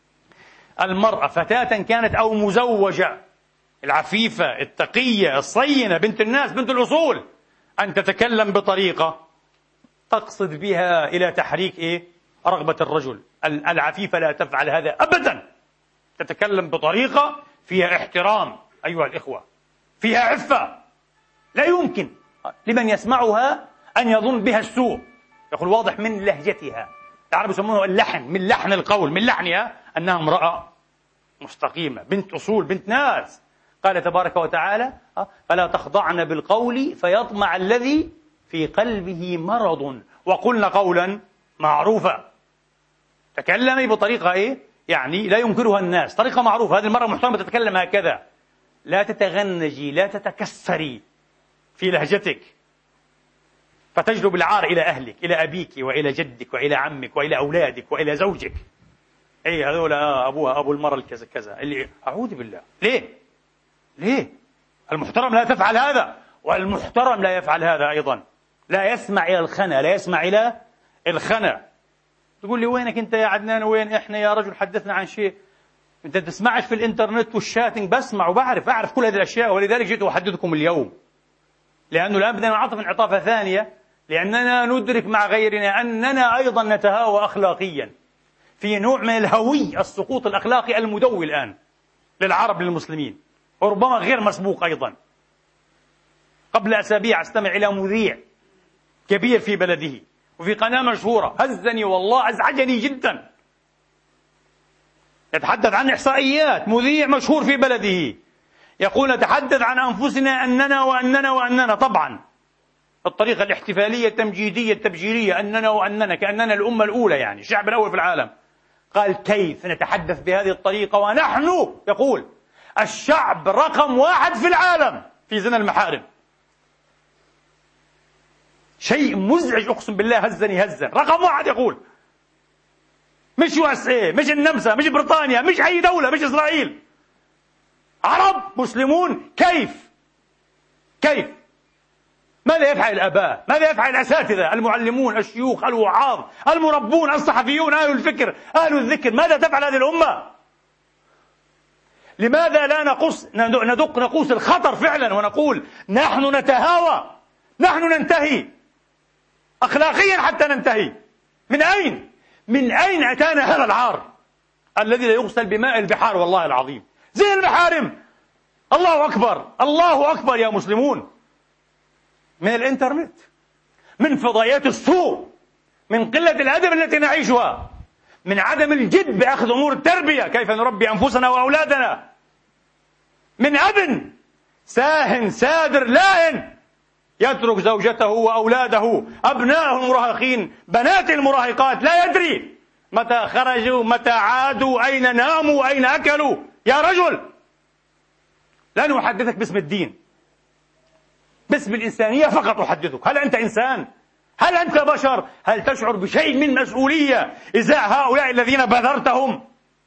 المرأة فتاة كانت أو مزوجة، العفيفة التقية الصينة بنت الناس بنت الأصول، أن تتكلم بطريقة تقصد بها إلى تحريك إيه؟ رغبة الرجل. العفيفة لا تفعل هذا أبدا، تتكلم بطريقة فيها احترام أيها الإخوة، فيها عفة، لا يمكن لمن يسمعها أن يظن بها السوء. يقول واضح من لهجتها، العرب يسمونه اللحن، من لحن القول، من لحنها أنها امرأة مستقيمة، بنت أصول، بنت ناس. قال تبارك وتعالى: فلا تخضعن بالقول فيطمع الذي في قلبه مرض وقلن قولا معروفا. تكلمي بطريقة إيه؟ يعني لا ينكرها الناس، طريقة معروفة. هذه المرة محترمة تتكلم هكذا، لا تتغنجي، لا تتكسري في لهجتك فتجلب العار إلى أهلك، إلى أبيك وإلى جدك وإلى عمك وإلى أولادك وإلى زوجك. أي هذول أبوها أبو المرة الكذا كذا اللي أعوذ بالله. ليه؟ ليه؟ المحترم لا تفعل هذا، والمحترم لا يفعل هذا أيضا. لا يسمع إلى الخنا، لا يسمع إلى الخنا. تقول لي: وينك أنت يا عدنان؟ وين إحنا يا رجل؟ حدثنا عن شيء. أنت تسمعش في الإنترنت والشاتنج؟ بسمع وبعرف، أعرف كل هذه الأشياء، ولذلك جئت أحدثكم اليوم، لأنه الآن بدنا نعطف انعطافة ثانية، لأننا ندرك مع غيرنا أننا أيضا نتهاوى أخلاقيا في نوع من الهوي، السقوط الأخلاقي المدوي الآن للعرب للمسلمين، وربما غير مسبوق أيضا. قبل أسابيع أستمع إلى مذيع كبير في بلده وفي قناة مشهورة، هزني والله، أزعجني جدا. يتحدث عن إحصائيات، مذيع مشهور في بلده يقول: نتحدث عن أنفسنا أننا وأننا وأننا، طبعا الطريقة الاحتفالية التمجيدية التبجيرية، أننا وأننا، كأننا الأمة الأولى، يعني الشعب الأول في العالم. قال: كيف نتحدث بهذه الطريقة ونحن، يقول، الشعب رقم واحد في العالم في زنا المحارم؟ شيء مزعج، أقسم بالله، هزني هزا. رقم واحد يقول، مش يو اس اي، مش النمسا، مش بريطانيا، مش أي دولة، مش إسرائيل، عرب مسلمون. كيف؟ كيف؟ ماذا يفعل الآباء؟ ماذا يفعل الأساتذة، المعلمون، الشيوخ، الوعاظ، المربون، الصحفيون، أهل الفكر، أهل الذكر؟ ماذا تفعل هذه الأمة؟ لماذا لا نقص ندق نقوس الخطر فعلا ونقول: نحن نتهاوى، نحن ننتهي أخلاقيا حتى ننتهي؟ من أين؟ من أين أتانا هذا العار الذي لا يغسل بماء البحار؟ والله العظيم، زي المحارم. الله أكبر، الله أكبر يا مسلمون. من الإنترنت، من فضائيات السوء، من قلة الأدب التي نعيشها، من عدم الجد بأخذ أمور التربية، كيف نربي أنفسنا وأولادنا، من أب ساهن سادر لاهن يترك زوجته وأولاده، أبناءه المراهقين، بنات المراهقات، لا يدري متى خرجوا، متى عادوا، أين ناموا، أين أكلوا. يا رجل، لن أحدثك باسم الدين، باسم الإنسانية فقط أحدثك. هل أنت إنسان؟ هل أنت بشر؟ هل تشعر بشيء من مسؤولية إزاء هؤلاء الذين بذرتهم،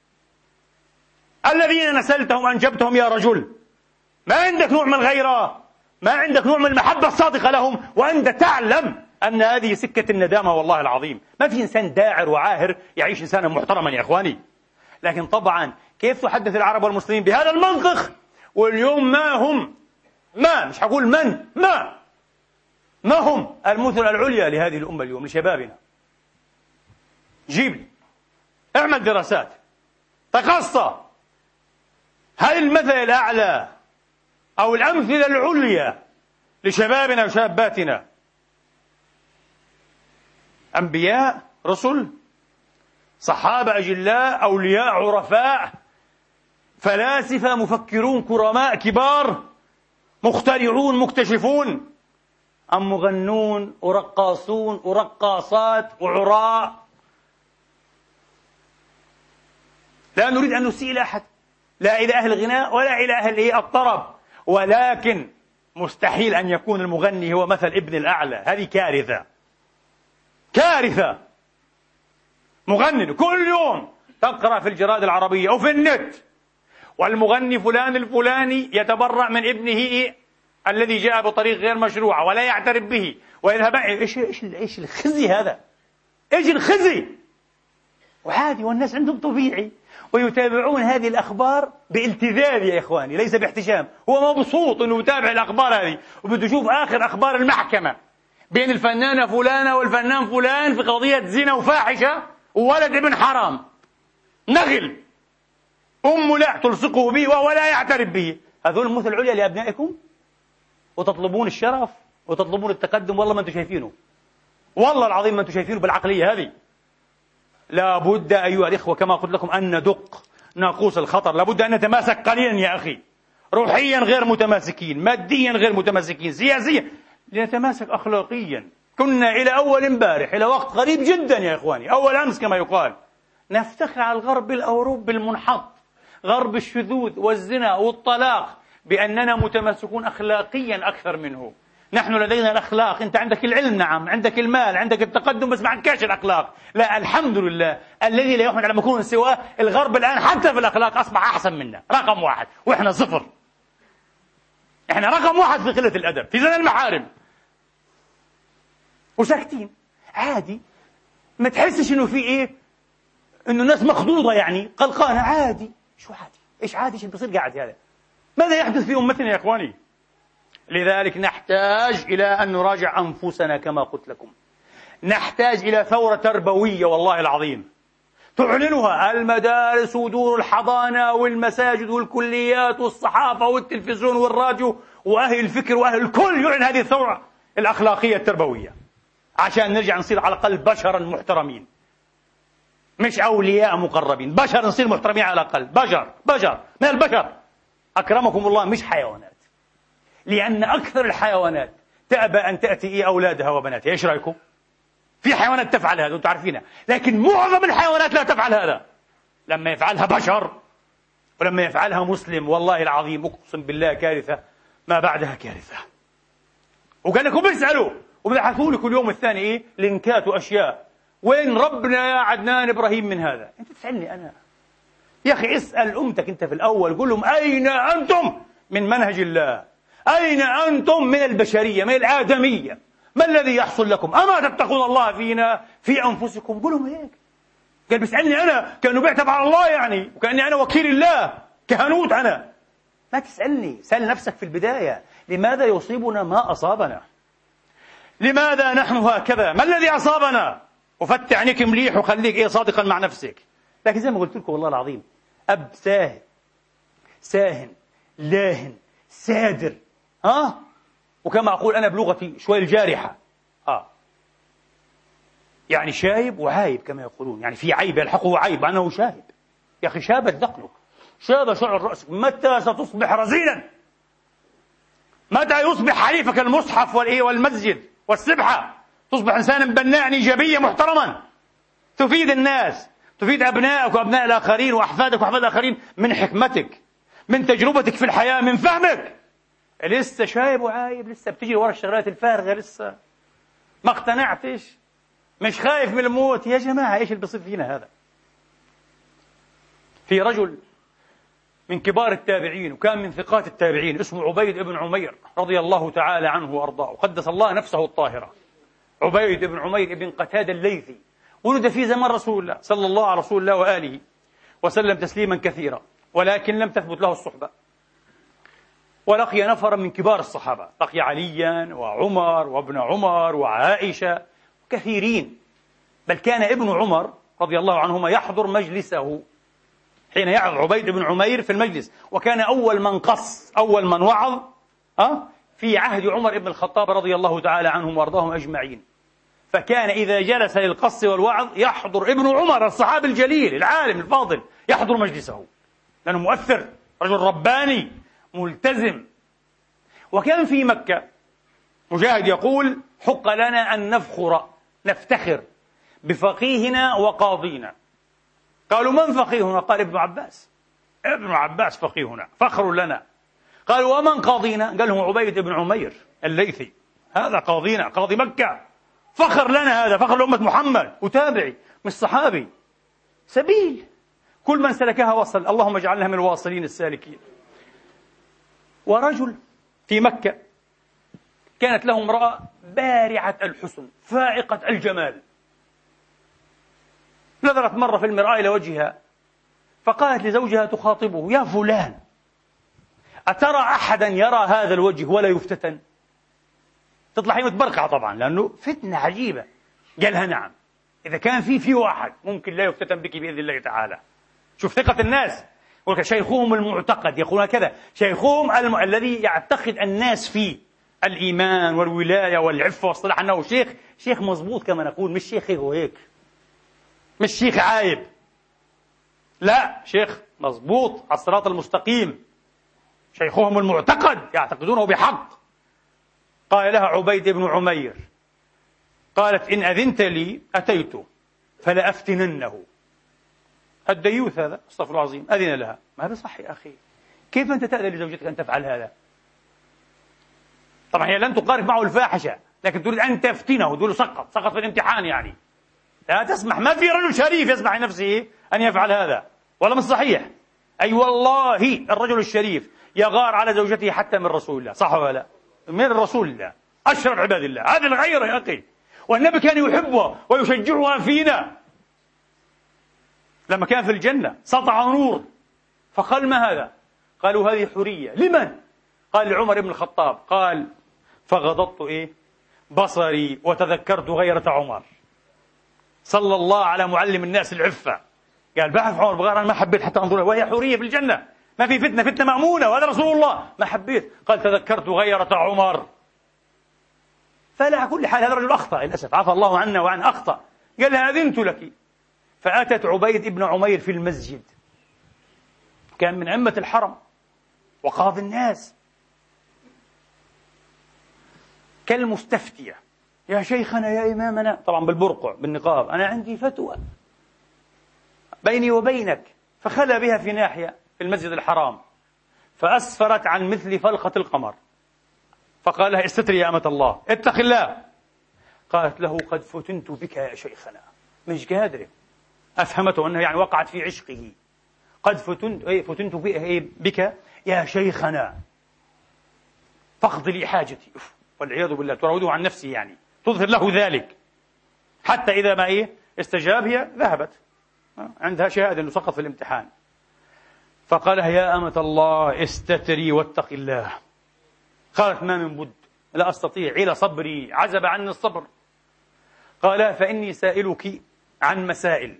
الذين نسلتهم، أنجبتهم؟ يا رجل، ما عندك نوع من الغيرة؟ ما عندك نوع من المحبة الصادقة لهم؟ وأنت تعلم أن هذه سكة الندامة. والله العظيم ما في إنسان داعر وعاهر يعيش إنسانا محترما يا إخواني. لكن طبعا كيف تحدث العرب والمسلمين بهذا المنطق واليوم ما هم، ما مش هقول من، ما ما هم المثل العليا لهذه الأمة اليوم، لشبابنا؟ جيب لي، اعمل دراسات، تقصى، هل المثل الأعلى أو الأمثلة العليا لشبابنا وشاباتنا أنبياء، رسل، صحابة أجلاء، أولياء عرفاء، فلاسفة، مفكرون كرماء كبار، مخترعون مكتشفون، أم مغنون ورقاصون ورقاصات وعراء؟ لا نريد أن نسيء إلى أحد، لا إلى أهل الغناء ولا إلى أهل الطرب، ولكن مستحيل أن يكون المغني هو مثل ابن الأعلى. هذه كارثة، كارثة. مغني كل يوم تقرأ في الجرائد العربية أو في النت: والمغني فلان الفلاني يتبرع من ابنه الذي جاء بطريق غير مشروعة ولا يعترف به ويذهب. إيش إيش إيش الخزي هذا؟ إيش الخزي؟ وعادي، والناس عندهم طبيعي ويتابعون هذه الأخبار بالتذاذ يا إخواني، ليس باحتشام. هو مبسوط أنه يتابع الأخبار هذه وبده يشوف آخر أخبار المحكمة بين الفنانة فلانة والفنان فلان في قضية زنا وفاحشة وولد ابن حرام نغل، أمه لا تلصقه به وهو لا يعترف به. هذول المثل العليا لأبنائكم؟ وتطلبون الشرف وتطلبون التقدم؟ والله ما أنتم شايفينه، والله العظيم ما أنتم شايفينه بالعقلية هذه. لا بد أيها الإخوة كما قلت لكم أن ندق ناقوس الخطر. لابد أن نتماسك قليلا يا أخي، روحيا غير متماسكين، ماديا غير متماسكين، سياسيا لنتماسك أخلاقيا. كنا إلى أول امبارح، إلى وقت قريب جدا يا إخواني، أول أمس كما يقال، نفتخر على الغرب الأوروبي المنحط، غرب الشذوذ والزنا والطلاق، بأننا متمسكون أخلاقيا أكثر منه. نحن لدينا الأخلاق، أنت عندك العلم، نعم، عندك المال، عندك التقدم، بس ما عندكش الأخلاق. لا، الحمد لله الذي لا يحمد على مكروه سواه. الغرب الآن حتى في الأخلاق أصبح أحسن منا، رقم واحد، وإحنا صفر. إحنا رقم واحد في قلة الأدب، في زنا المحارم، وساكتين عادي. ما تحسش إنه في إيه، إنه الناس مخضوضة يعني قلقانة، عادي. شو عادي؟ إيش عادي؟ إيش بصير قاعد هذا؟ ماذا يحدث في أمتنا يا إخواني؟ لذلك نحتاج إلى أن نراجع أنفسنا كما قلت لكم. نحتاج إلى ثورة تربوية والله العظيم تعلنها المدارس ودور الحضانة والمساجد والكليات والصحافة والتلفزيون والراديو وأهل الفكر وأهل الكل، يعلن هذه الثورة الأخلاقية التربوية عشان نرجع نصير على الأقل بشرا محترمين، مش أولياء مقربين، بشر، نصير محترمين على الأقل، بشر بشر من البشر أكرمكم الله، مش حيوانات. لأن أكثر الحيوانات تأبى أن تأتي إيه أولادها وبناتها. إيش رأيكم؟ في حيوانات تفعل هذا أنتم عارفينها، لكن معظم الحيوانات لا تفعل هذا. لما يفعلها بشر ولما يفعلها مسلم، والله العظيم أقسم بالله كارثة ما بعدها كارثة. وقال لكم بيسألوا وبيبحثوا لي كل يوم الثاني إيه لينكات وأشياء. وين ربنا يا عدنان إبراهيم من هذا؟ أنت تسألني أنا يا أخي؟ اسأل أمتك أنت في الأول، قل لهم أين أنتم من منهج الله؟ أين أنتم من البشرية، من الآدمية؟ ما الذي يحصل لكم؟ أما تتقون الله فينا في أنفسكم؟ قل لهم هيك. قال بيسألني أنا كأنه بيعتب على الله يعني، وكأني أنا وكيل الله، كهنوت أنا. ما تسألني، سأل نفسك في البداية، لماذا يصيبنا ما أصابنا؟ لماذا نحن هكذا؟ ما الذي أصابنا؟ وفتح عينيك مليح وخليك إيه صادقا مع نفسك. لكن زي ما قلت لكم والله العظيم، أب ساهن ساهن لاهن سادر، ها، وكما أقول أنا بلغتي شوي الجارحة، آه يعني شايب وعايب كما يقولون، يعني في عيب يلحقه عيب أنه شايب. يا أخي شابت ذقنك، شاب شعر رأسك، متى ستصبح رزينا؟ متى يصبح حليفك المصحف والإيه والمسجد والسبحة؟ تصبح إنسانا بناء إيجابيا محترما، تفيد الناس، تفيد أبنائك وأبناء الآخرين وأحفادك وأحفاد الآخرين من حكمتك، من تجربتك في الحياة، من فهمك. لسه شايب وعايب، لسه بتجي ورا الشغلات الفارغة، لسه ما اقتنعتش، مش خايف من الموت. يا جماعة إيش اللي بيصير فينا هذا؟ في رجل من كبار التابعين وكان من ثقات التابعين اسمه عبيد بن عمير رضي الله تعالى عنه وأرضاه وقدس الله نفسه الطاهرة. عبيد بن عمير بن قتادة الليثي ولد في زمن رسول الله صلى الله على رسول الله وآله وسلم تسليما كثيرا، ولكن لم تثبت له الصحبة، ولقي نفرا من كبار الصحابة، لقي عليا وعمر وابن عمر وعائشة كثيرين، بل كان ابن عمر رضي الله عنهما يحضر مجلسه حين يعظ عبيد بن عمير في المجلس، وكان أول من قص، أول من وعظ أه؟ في عهد عمر بن الخطاب رضي الله تعالى عنهم وأرضاهم أجمعين. فكان إذا جلس للقص والوعظ يحضر ابن عمر الصحابي الجليل العالم الفاضل، يحضر مجلسه لأنه مؤثر، رجل رباني ملتزم. وكان في مكة مجاهد يقول: حق لنا أن نفخر نفتخر بفقيهنا وقاضينا. قالوا: من فقيهنا؟ قال: ابن عباس. ابن عباس فقيهنا، فخر لنا. قالوا: ومن قاضينا؟ قال لهم: عبيد بن عمير الليثي، هذا قاضينا، قاضي مكة، فخر لنا، هذا فخر لأمة محمد، وتابعي مش صحابي، سبيل كل من سلكها وصل، اللهم اجعلنا من الواصلين السالكين. ورجل في مكة كانت له امرأة بارعة الحسن فائقة الجمال، نظرت مرة في المرآة إلى وجهها فقالت لزوجها تخاطبه: يا فلان، أترى أحدا يرى هذا الوجه ولا يفتتن؟ تطلع هي متبرقعة طبعا لأنه فتنة عجيبة. قالها: نعم، إذا كان في في واحد ممكن لا يفتتن بك بإذن الله تعالى. شوف ثقة الناس، شيخهم المعتقد يقولون كذا، شيخهم الم... الذي يعتقد الناس فيه الإيمان والولاية والعفة والصلاح، أنه شيخ شيخ مضبوط كما نقول، مش شيخ هيك وهيك، مش شيخ عايب، لا، شيخ مضبوط على الصراط المستقيم، شيخهم المعتقد يعتقدونه بحق. قال لها عبيد بن عمير، قالت إن أذنت لي أتيت فلأفتننه. الديوث هذا، استغفر الله العظيم، أذن لها. ما بصح يا أخي، كيف أنت تأذن لزوجتك أن تفعل هذا؟ طبعا هي لن تقارف معه الفاحشة، لكن تريد أن تفتنه، تقول له سقط سقط في الامتحان يعني. لا تسمح، ما في رجل شريف يسمح لنفسه أن يفعل هذا، ولا مش صحيح. أي أيوة والله الرجل الشريف يغار على زوجته حتى من رسول الله، صح ولا لا؟ من الرسول الله أشرف عباد الله، هذا الغير يا أخي. والنبي كان يحبها ويشجعها فينا لما كان في الجنة، سطع نور. فقال ما هذا؟ قالوا هذه حورية. لمن؟ قال لعمر بن الخطاب. قال فغضضت إيه بصري وتذكرت غيرة عمر صلى الله على معلم الناس العفة. قال بعرف عمر بغار، أنا ما حبيت حتى أنظرها وهي حورية في الجنة، ما في فتنة، فتنة مأمونة، وهذا رسول الله، ما حبيت. قال تذكرت غيرة عمر. فلا كل حال هذا الرجل أخطأ للأسف، عفى الله عنا وعن أخطأ. قال لها أذنت لك. فأتت عبيد بن عمير في المسجد، كان من أئمة الحرم وقاضي الناس، كالمستفتية، يا شيخنا يا إمامنا، طبعا بالبرقع بالنقاب، أنا عندي فتوى بيني وبينك. فخلى بها في ناحية في المسجد الحرام، فأسفرت عن مثل فلقة القمر. فقال لها استتري يا أمة الله، اتق الله. قالت له قد فتنت بك يا شيخنا، مش قادرة. أفهمته أنه يعني وقعت في عشقه. قد فتنت أي فتنت بك يا شيخنا فاقض لي حاجتي. والعياذ بالله، تراوده عن نفسه يعني، تظهر له ذلك. حتى إذا ما إيه استجاب هي ذهبت، عندها شهادة أنه سقط في الامتحان. فقال يا أمة الله استتري واتق الله. قالت ما من بد، لا أستطيع، إلى صبري، عزب عني الصبر. قال فإني سائلك عن مسائل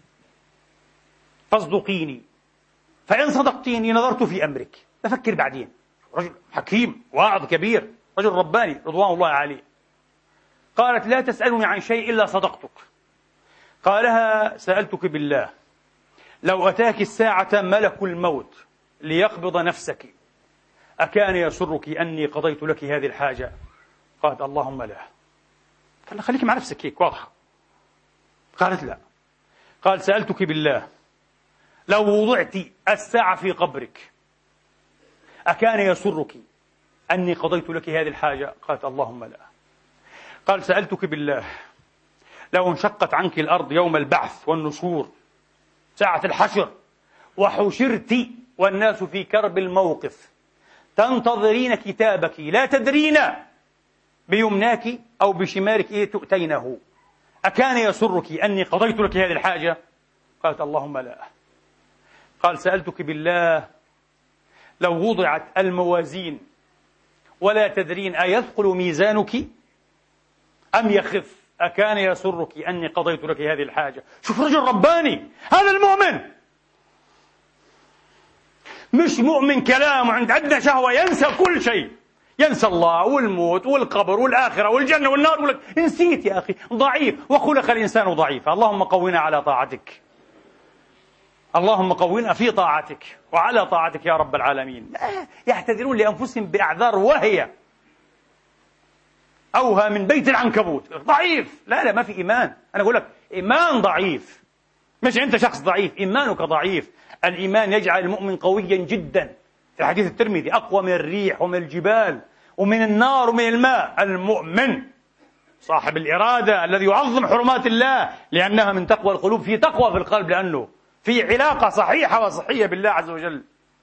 فاصدقيني، فإن صدقتيني نظرت في أمرك، بفكر بعدين. رجل حكيم واعظ كبير، رجل رباني رضوان الله عليه. قالت لا تسألني عن شيء إلا صدقتك. قالها سألتك بالله، لو أتاك الساعة ملك الموت ليقبض نفسك أكان يسرك أني قضيت لك هذه الحاجة؟ قالت اللهم لا. قال خليك مع نفسك هيك واضحة. قالت لا. قال سألتك بالله، لو وضعت الساعة في قبرك أكان يسرك أني قضيت لك هذه الحاجة؟ قالت اللهم لا. قال سألتك بالله، لو انشقت عنك الأرض يوم البعث والنشور ساعة الحشر وحشرت والناس في كرب الموقف تنتظرين كتابك لا تدرين بيمناك أو بشمالك إيه تؤتينه، أكان يسرك أني قضيت لك هذه الحاجة؟ قالت اللهم لا. قال سألتك بالله، لو وضعت الموازين ولا تدرين أيثقل ميزانك أم يخف أكان يسرك أني قضيت لك هذه الحاجة؟ شوف رجل رباني، هذا المؤمن، مش مؤمن كلام عند عندنا شهوة ينسى كل شيء، ينسى الله والموت والقبر والآخرة والجنة والنار. يقول لك نسيت يا أخي، ضعيف، وخلق الإنسان ضعيفا. اللهم قونا على طاعتك، اللهم قونا في طاعتك وعلى طاعتك يا رب العالمين. يعتذرون لأنفسهم بأعذار وهي أوها من بيت العنكبوت. ضعيف، لا لا ما في إيمان. أنا أقول لك إيمان ضعيف، مش أنت شخص ضعيف، إيمانك ضعيف. الإيمان يجعل المؤمن قويا جدا. في حديث الترمذي أقوى من الريح ومن الجبال ومن النار ومن الماء المؤمن صاحب الإرادة الذي يعظم حرمات الله لأنها من تقوى القلوب. في تقوى في القلب لأنه في علاقة صحيحة وصحية بالله عز وجل.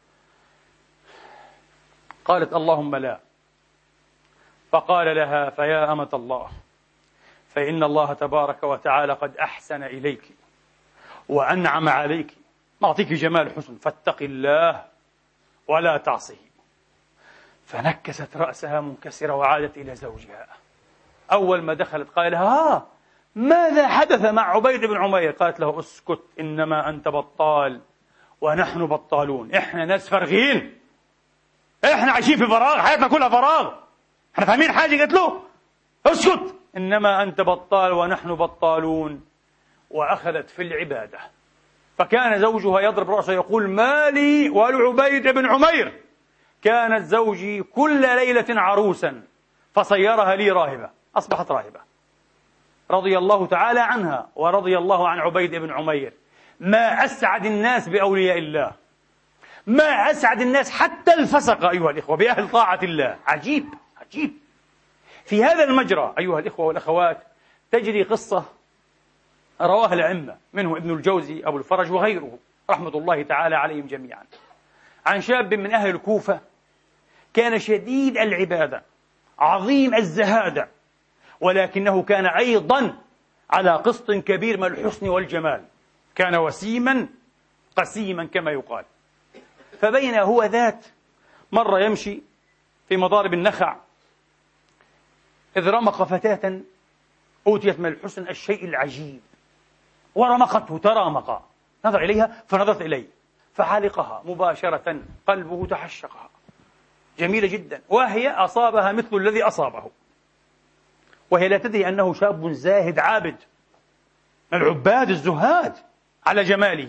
قالت اللهم لا. فقال لها فيا أمة الله، فإن الله تبارك وتعالى قد أحسن إليك وأنعم عليك، معطيك جمال حسن، فاتق الله ولا تعصيه. فنكست رأسها منكسرة وعادت إلى زوجها. أول ما دخلت قال لها ها ماذا حدث مع عبيد بن عمير؟ قالت له اسكت، إنما أنت بطال ونحن بطالون. إحنا ناس فارغين، إحنا عايشين في فراغ، حياتنا كلها فراغ، إحنا فاهمين حاجة؟ قالت له اسكت، إنما أنت بطال ونحن بطالون. وأخذت في العبادة فكان زوجها يضرب رأسه يقول: ما لي ولعبيد بن عمير، كانت زوجي كل ليلة عروسا فصيرها لي راهبة، أصبحت راهبة رضي الله تعالى عنها ورضي الله عن عبيد بن عمير. ما أسعد الناس بأولياء الله، ما أسعد الناس حتى الفسقة أيها الإخوة بأهل طاعة الله. عجيب عجيب. في هذا المجرى أيها الإخوة والأخوات تجري قصة رواها الأئمة، منه ابن الجوزي، أبو الفرج، وغيره رحمة الله تعالى عليهم جميعا، عن شاب من أهل الكوفة كان شديد العبادة عظيم الزهادة، ولكنه كان أيضا على قسط كبير من الحسن والجمال، كان وسيما قسيما كما يقال. فبين هو ذات مرة يمشي في مضارب النخع إذ رمق فتاة أوتيت من الحسن الشيء العجيب، ورمقته ترامق، نظر إليها فنظرت إليه فحالقها مباشرة، قلبه تحشقها، جميلة جدا، وهي أصابها مثل الذي أصابه، وهي لا تدري أنه شاب زاهد عابد من العباد الزهاد على جماله.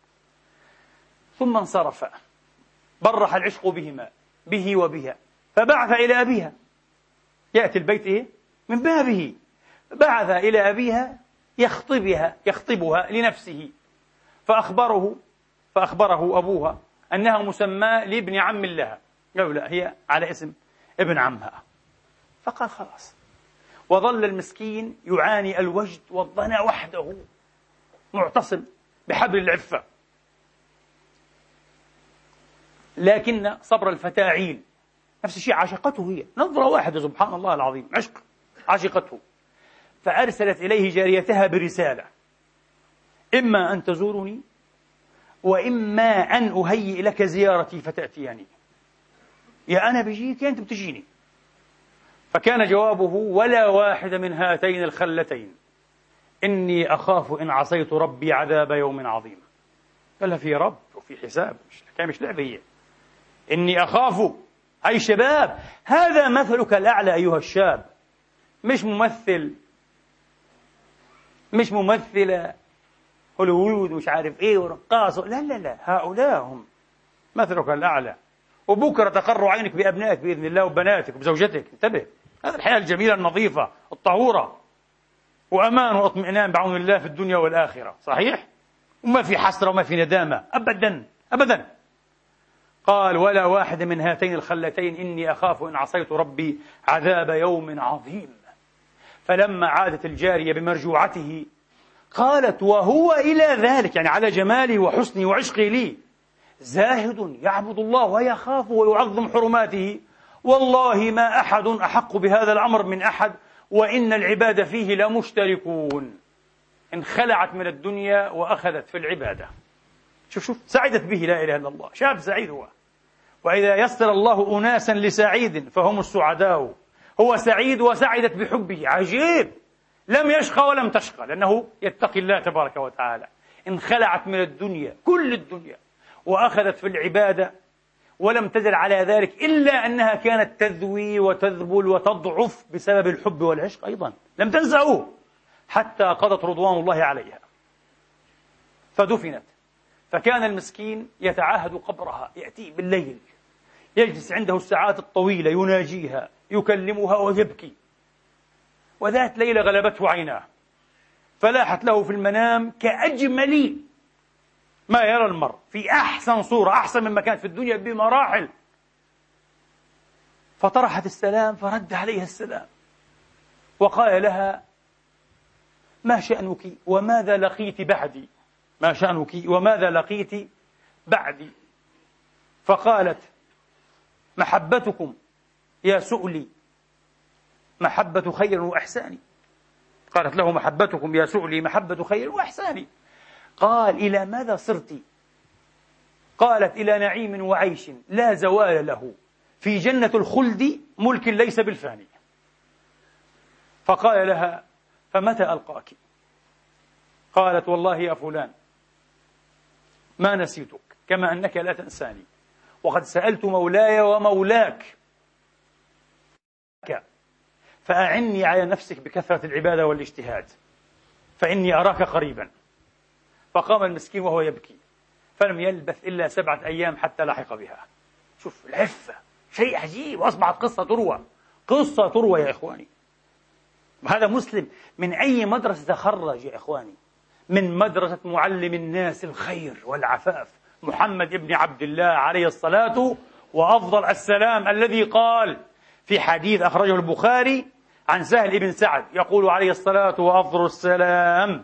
ثم انصرف، برح العشق بهما به وبها، فبعث إلى أبيها، يأتي البيت من بابه، بعث إلى أبيها يخطبها يخطبها لنفسه، فأخبره فأخبره أبوها أنها مسماة لابن عم لها، قالوا لا هي على اسم ابن عمها. فقال خلاص، وظل المسكين يعاني الوجد والضنا وحده معتصم بحبل العفة، لكن صبر الفتاة عيل، نفس الشيء عشقته هي، نظرة واحدة سبحان الله العظيم، عشق عشقته. فأرسلت إليه جاريتها برسالة: إما أن تزورني وإما أن أهيئ لك زيارتي فتأتيني، يا أنا بجيك يا أنت بتجيني. فكان جوابه: ولا واحد من هاتين الخلتين، إني أخاف إن عصيت ربي عذاب يوم عظيم. قال لها في رب وفي حساب، مش كان مش لعبة هي، إني أخاف. أي شباب، هذا مثلك الأعلى أيها الشاب، مش ممثل مش ممثلة هوليوود مش عارف إيه ورقاص، لا لا لا، هؤلاء هم مثلك الأعلى، وبكرة تقر عينك بأبنائك بإذن الله وبناتك وبزوجتك. انتبه، هذه الحياة الجميلة النظيفة الطهورة، وأمان واطمئنان بعون الله في الدنيا والآخرة، صحيح؟ وما في حسرة وما في ندامة أبدا أبدا. قال: ولا واحد من هاتين الخلتين، إني أخاف إن عصيت ربي عذاب يوم عظيم. فلما عادت الجارية بمرجوعته قالت: وهو إلى ذلك، يعني على جمالي وحسني وعشقي لي، زاهد يعبد الله ويخاف ويعظم حرماته، والله ما أحد أحق بهذا الأمر من أحد، وإن العباد فيه لمشتركون. انخلعت من الدنيا وأخذت في العبادة. شوف شوف سعدت به، لا إله إلا الله، شاب سعيد هو. وإذا يسر الله أناسا لسعيد فهم السعداء، هو سعيد وسعدت بحبه. عجيب، لم يشقى ولم تشقى، لأنه يتقي الله تبارك وتعالى. انخلعت من الدنيا كل الدنيا وأخذت في العبادة، ولم تزل على ذلك إلا أنها كانت تذوي وتذبل وتضعف بسبب الحب والعشق أيضا، لم تنزعه حتى قضت رضوان الله عليها فدفنت. فكان المسكين يتعاهد قبرها، يأتي بالليل يجلس عنده الساعات الطويلة يناجيها يكلمها ويبكي. وذات ليلة غلبته عيناه فلاحت له في المنام كأجمل ما يرى المرء، في أحسن صورة، أحسن مما كانت في الدنيا بمراحل. فطرحت السلام فرد عليها السلام وقال لها: ما شأنك وماذا لقيت بعدي؟ ما شأنك وماذا لقيت بعدي؟ فقالت: محبتكم يا سؤلي محبة خير وإحسان. قالت له: محبتكم يا سؤلي محبة خير وإحسان. قال: إلى ماذا صرت؟ قالت: إلى نعيم وعيش لا زوال له، في جنة الخلد ملك ليس بالفاني. فقال لها: فمتى ألقاك؟ قالت: والله يا فلان ما نسيتك كما أنك لا تنساني، وقد سألت مولاي ومولاك فأعني على نفسك بكثرة العبادة والاجتهاد، فإني أراك قريبا. فقام المسكين وهو يبكي، فلم يلبث إلا سبعة أيام حتى لحق بها. شوف العفة، شيء عجيب، وأصبحت قصة تروى، قصة تروى يا إخواني. هذا مسلم من أي مدرسة تخرج يا إخواني؟ من مدرسة معلم الناس الخير والعفاف محمد بن عبد الله عليه الصلاة وأفضل السلام، الذي قال في حديث أخرجه البخاري عن سهل بن سعد، يقول عليه الصلاة وأفضل السلام: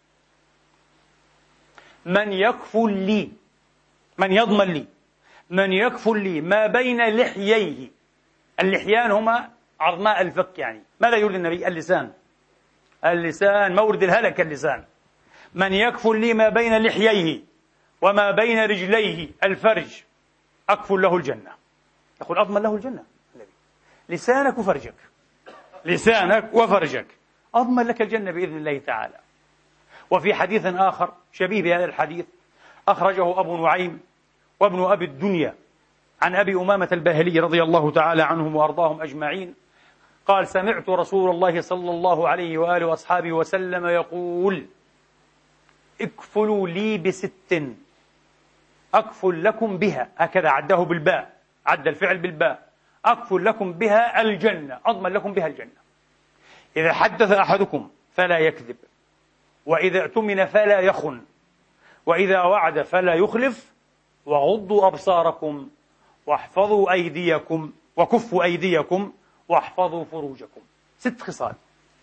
من يكفل لي، من يضمن لي، من يكفل لي ما بين لحييه. اللحيان هما عظماء الفك، يعني ماذا يريد النبي؟ اللسان، اللسان مورد الهلك اللسان. من يكفل لي ما بين لحييه وما بين رجليه الفرج أكفل له الجنة. يقول أضمن له الجنة النبي. لسانك وفرجك، لسانك وفرجك أضمن لك الجنة بإذن الله تعالى. وفي حديث آخر شبيه بهذا الحديث أخرجه أبو نعيم وابن أبي الدنيا عن أبي أمامة الباهلي رضي الله تعالى عنهم وأرضاهم أجمعين قال: سمعت رسول الله صلى الله عليه وآله وأصحابه وسلم يقول: اكفلوا لي بست أكفل لكم بها، هكذا عده بالباء، عد الفعل بالباء، أكفل لكم بها الجنة، أضمن لكم بها الجنة. إذا حدث أحدكم فلا يكذب، وإذا اؤتمن فلا يخن، وإذا وعد فلا يخلف، وغضوا أبصاركم واحفظوا أيديكم وكفوا أيديكم واحفظوا فروجكم. ست خصال: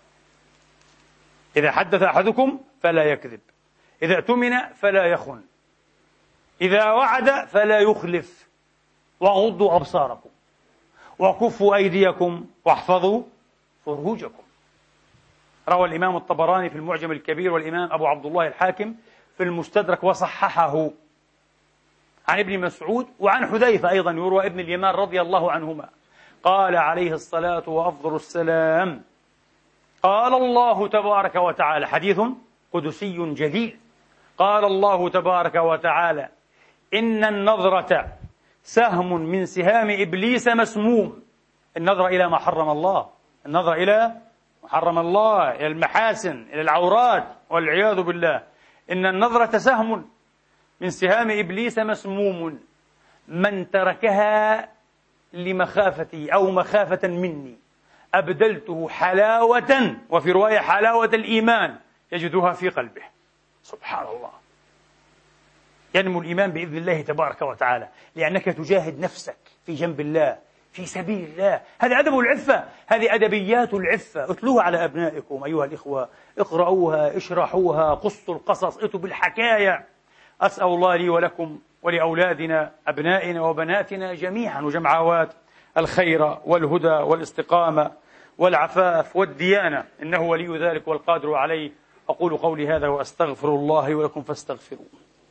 إذا حدث أحدكم فلا يكذب، إذا اؤتمن فلا يخن، إذا وعد فلا يخلف، وغضوا أبصاركم وكفوا أيديكم واحفظوا فروجكم. روى الإمام الطبراني في المعجم الكبير والإمام أبو عبد الله الحاكم في المستدرك وصححه عن ابن مسعود وعن حذيفة أيضا يروى ابن اليمان رضي الله عنهما قال عليه الصلاة وأفضل السلام: قال الله تبارك وتعالى، حديث قدسي جليل، قال الله تبارك وتعالى: إن النظرة سهم من سهام إبليس مسموم. النظرة إلى ما حرم الله، النظرة إلى ما حرم الله، إلى المحاسن، إلى العورات، والعياذ بالله. إن النظرة سهم من سهام إبليس مسموم، من تركها لمخافتي أو مخافة مني أبدلته حلاوة، وفي رواية حلاوة الإيمان يجدها في قلبه. سبحان الله. ينمو الإيمان بإذن الله تبارك وتعالى لأنك تجاهد نفسك في جنب الله، في سبيل الله. هذا أدب العفة، هذه أدبيات العفة. اتلوها على أبنائكم أيها الإخوة، اقرأوها، اشرحوها، قصوا القصص، اتوا بالحكاية. أسأل الله لي ولكم ولأولادنا أبنائنا وبناتنا جميعا وجمعوات الخير والهدى والاستقامة والعفاف والديانة، إنه ولي ذلك والقادر عليه. أقول قولي هذا وأستغفر الله ولكم فاستغفروه.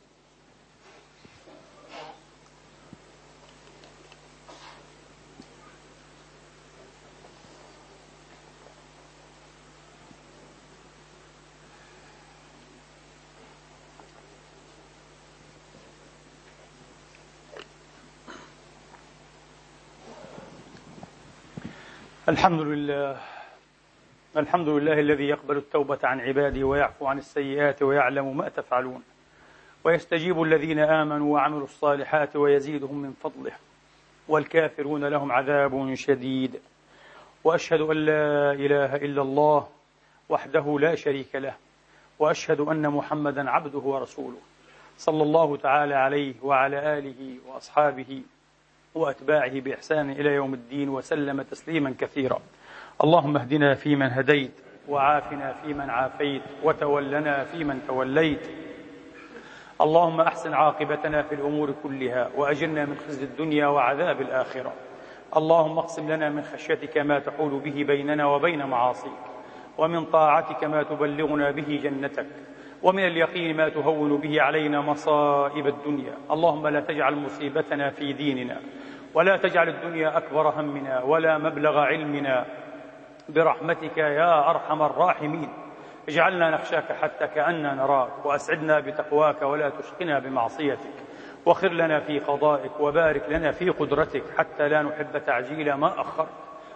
الحمد لله، الحمد لله الذي يقبل التوبة عن عباده ويعفو عن السيئات ويعلم ما تفعلون، ويستجيب الذين آمنوا وعملوا الصالحات ويزيدهم من فضله، والكافرون لهم عذاب شديد. وأشهد أن لا إله إلا الله وحده لا شريك له، وأشهد أن محمدا عبده ورسوله، صلى الله تعالى عليه وعلى آله وأصحابه وأتباعه بإحسان إلى يوم الدين، وسلم تسليما كثيرا. اللهم اهدنا فيمن هديت، وعافنا فيمن عافيت، وتولنا فيمن توليت. اللهم أحسن عاقبتنا في الأمور كلها، وأجرنا من خزي الدنيا وعذاب الآخرة. اللهم اقسم لنا من خشيتك ما تحول به بيننا وبين معاصيك، ومن طاعتك ما تبلغنا به جنتك، ومن اليقين ما تهون به علينا مصائب الدنيا. اللهم لا تجعل مصيبتنا في ديننا، ولا تجعل الدنيا أكبر همنا ولا مبلغ علمنا، برحمتك يا أرحم الراحمين. اجعلنا نخشاك حتى كأننا نراك، وأسعدنا بتقواك ولا تشقنا بمعصيتك، وخر لنا في قضائك، وبارك لنا في قدرتك حتى لا نحب تعجيل ما أخرت،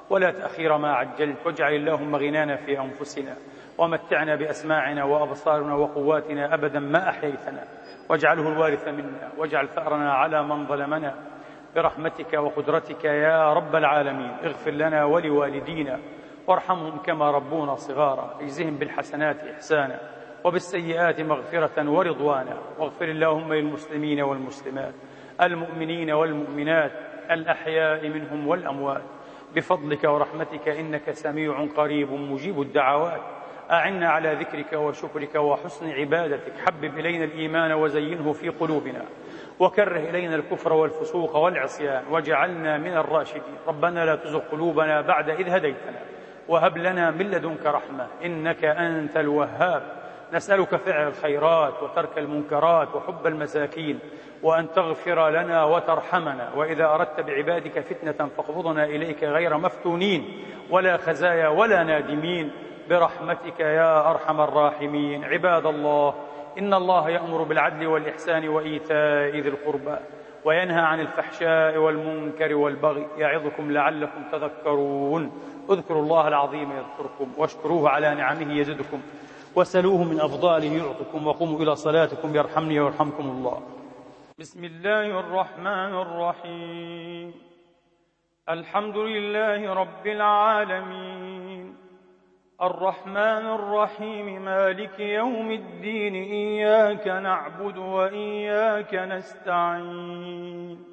ولا تأخير ما عجلت، واجعل اللهم غنانا في أنفسنا، ومتعنا بأسماعنا وأبصارنا وقواتنا أبدا ما أحييتنا، واجعله الوارث منا، واجعل ثأرنا على من ظلمنا، برحمتك وقدرتك يا رب العالمين. اغفر لنا ولوالدينا وارحمهم كما ربونا صغارا، اجزهم بالحسنات إحسانا وبالسيئات مغفرة ورضوانا. واغفر اللهم للمسلمين والمسلمات، المؤمنين والمؤمنات، الأحياء منهم والأموات، بفضلك ورحمتك إنك سميع قريب مجيب الدعوات. أعنا على ذكرك وشكرك وحسن عبادتك. حبب إلينا الإيمان وزينه في قلوبنا، وكره إلينا الكفر والفسوق والعصيان، واجعلنا من الراشدين. ربنا لا تزغ قلوبنا بعد إذ هديتنا، وهب لنا من لدنك رحمة إنك أنت الوهاب. نسألك فعل الخيرات وترك المنكرات وحب المساكين، وأن تغفر لنا وترحمنا، وإذا أردت بعبادك فتنة فاقبضنا إليك غير مفتونين ولا خزايا ولا نادمين، برحمتك يا أرحم الراحمين. عباد الله، إن الله يأمر بالعدل والإحسان وإيتاء ذي القربى، وينهى عن الفحشاء والمنكر والبغي، يعظكم لعلكم تذكرون. اذكروا الله العظيم يذكركم، واشكروه على نعمه يزدكم، وسلوه من أفضاله يعطكم، وقوموا إلى صلاتكم يرحمني ويرحمكم الله. بسم الله الرحمن الرحيم. الحمد لله رب العالمين، الرحمن الرحيم، مالك يوم الدين، إياك نعبد وإياك نستعين،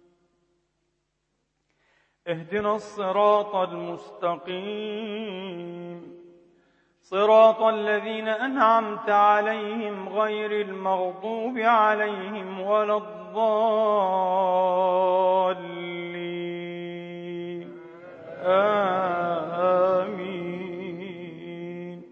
اهدنا الصراط المستقيم، صراط الذين أنعمت عليهم غير المغضوب عليهم ولا الضالين، آمين.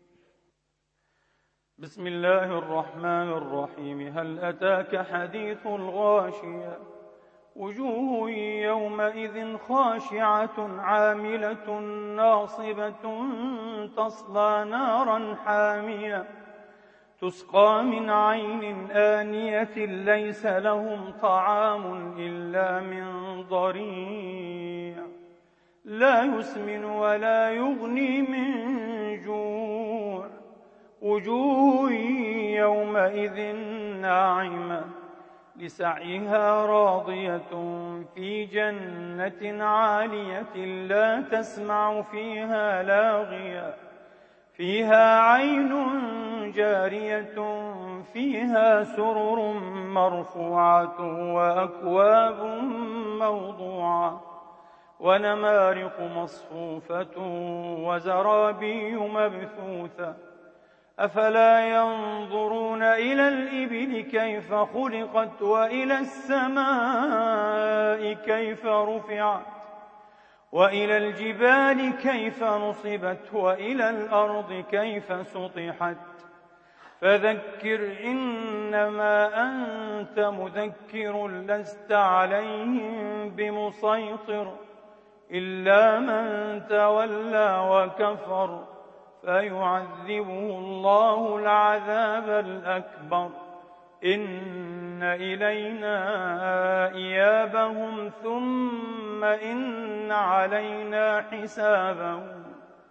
بسم الله الرحمن الرحيم. هل أتاك حديث الغاشية؟ وجوه يومئذ خاشعة عاملة ناصبة تصلى نارا حامية تسقى من عين آنية ليس لهم طعام إلا من ضريع لا يسمن ولا يغني من جوع. وجوه يومئذ ناعمة لسعيها راضية في جنة عالية لا تسمع فيها لاغية فيها عين جارية فيها سرر مرفوعة وأكواب موضوعة ونمارق مصفوفة وزرابي مبثوثة. أفلا ينظرون إلى الإبل كيف خلقت وإلى السماء كيف رفعت وإلى الجبال كيف نصبت وإلى الأرض كيف سطحت. فذكر إنما أنت مذكر لست عليهم بمسيطر إلا من تولى وكفر فيعذبه الله العذاب الأكبر. إن إلينا إيابهم ثم إن علينا حسابهم.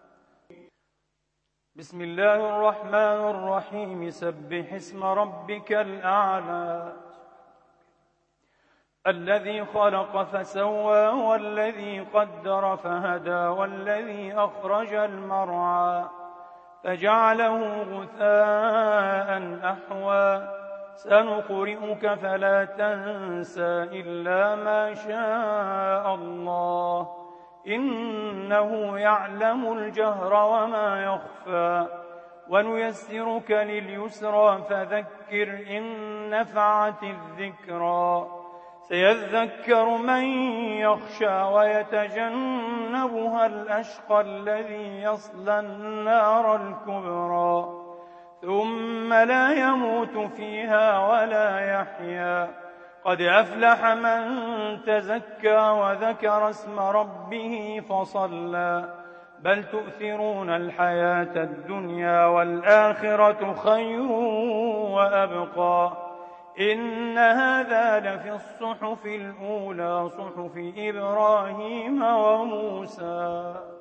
بسم الله الرحمن الرحيم. سبح اسم ربك الأعلى الذي خلق فسوى والذي قدر فهدى والذي أخرج المرعى فجعله غثاء أحوى. سنقرئك فلا تنسى إلا ما شاء الله إنه يعلم الجهر وما يخفى. ونيسرك لليسرى فذكر إن نفعت الذكرى. سيذكر من يخشى ويتجنبها الأشقى الذي يصلى النار الكبرى ثم لا يموت فيها ولا يحيا. قد أفلح من تزكى وذكر اسم ربه فصلى. بل تؤثرون الحياة الدنيا والآخرة خير وأبقى. إن هذا لفي الصحف الأولى صحف إبراهيم وموسى.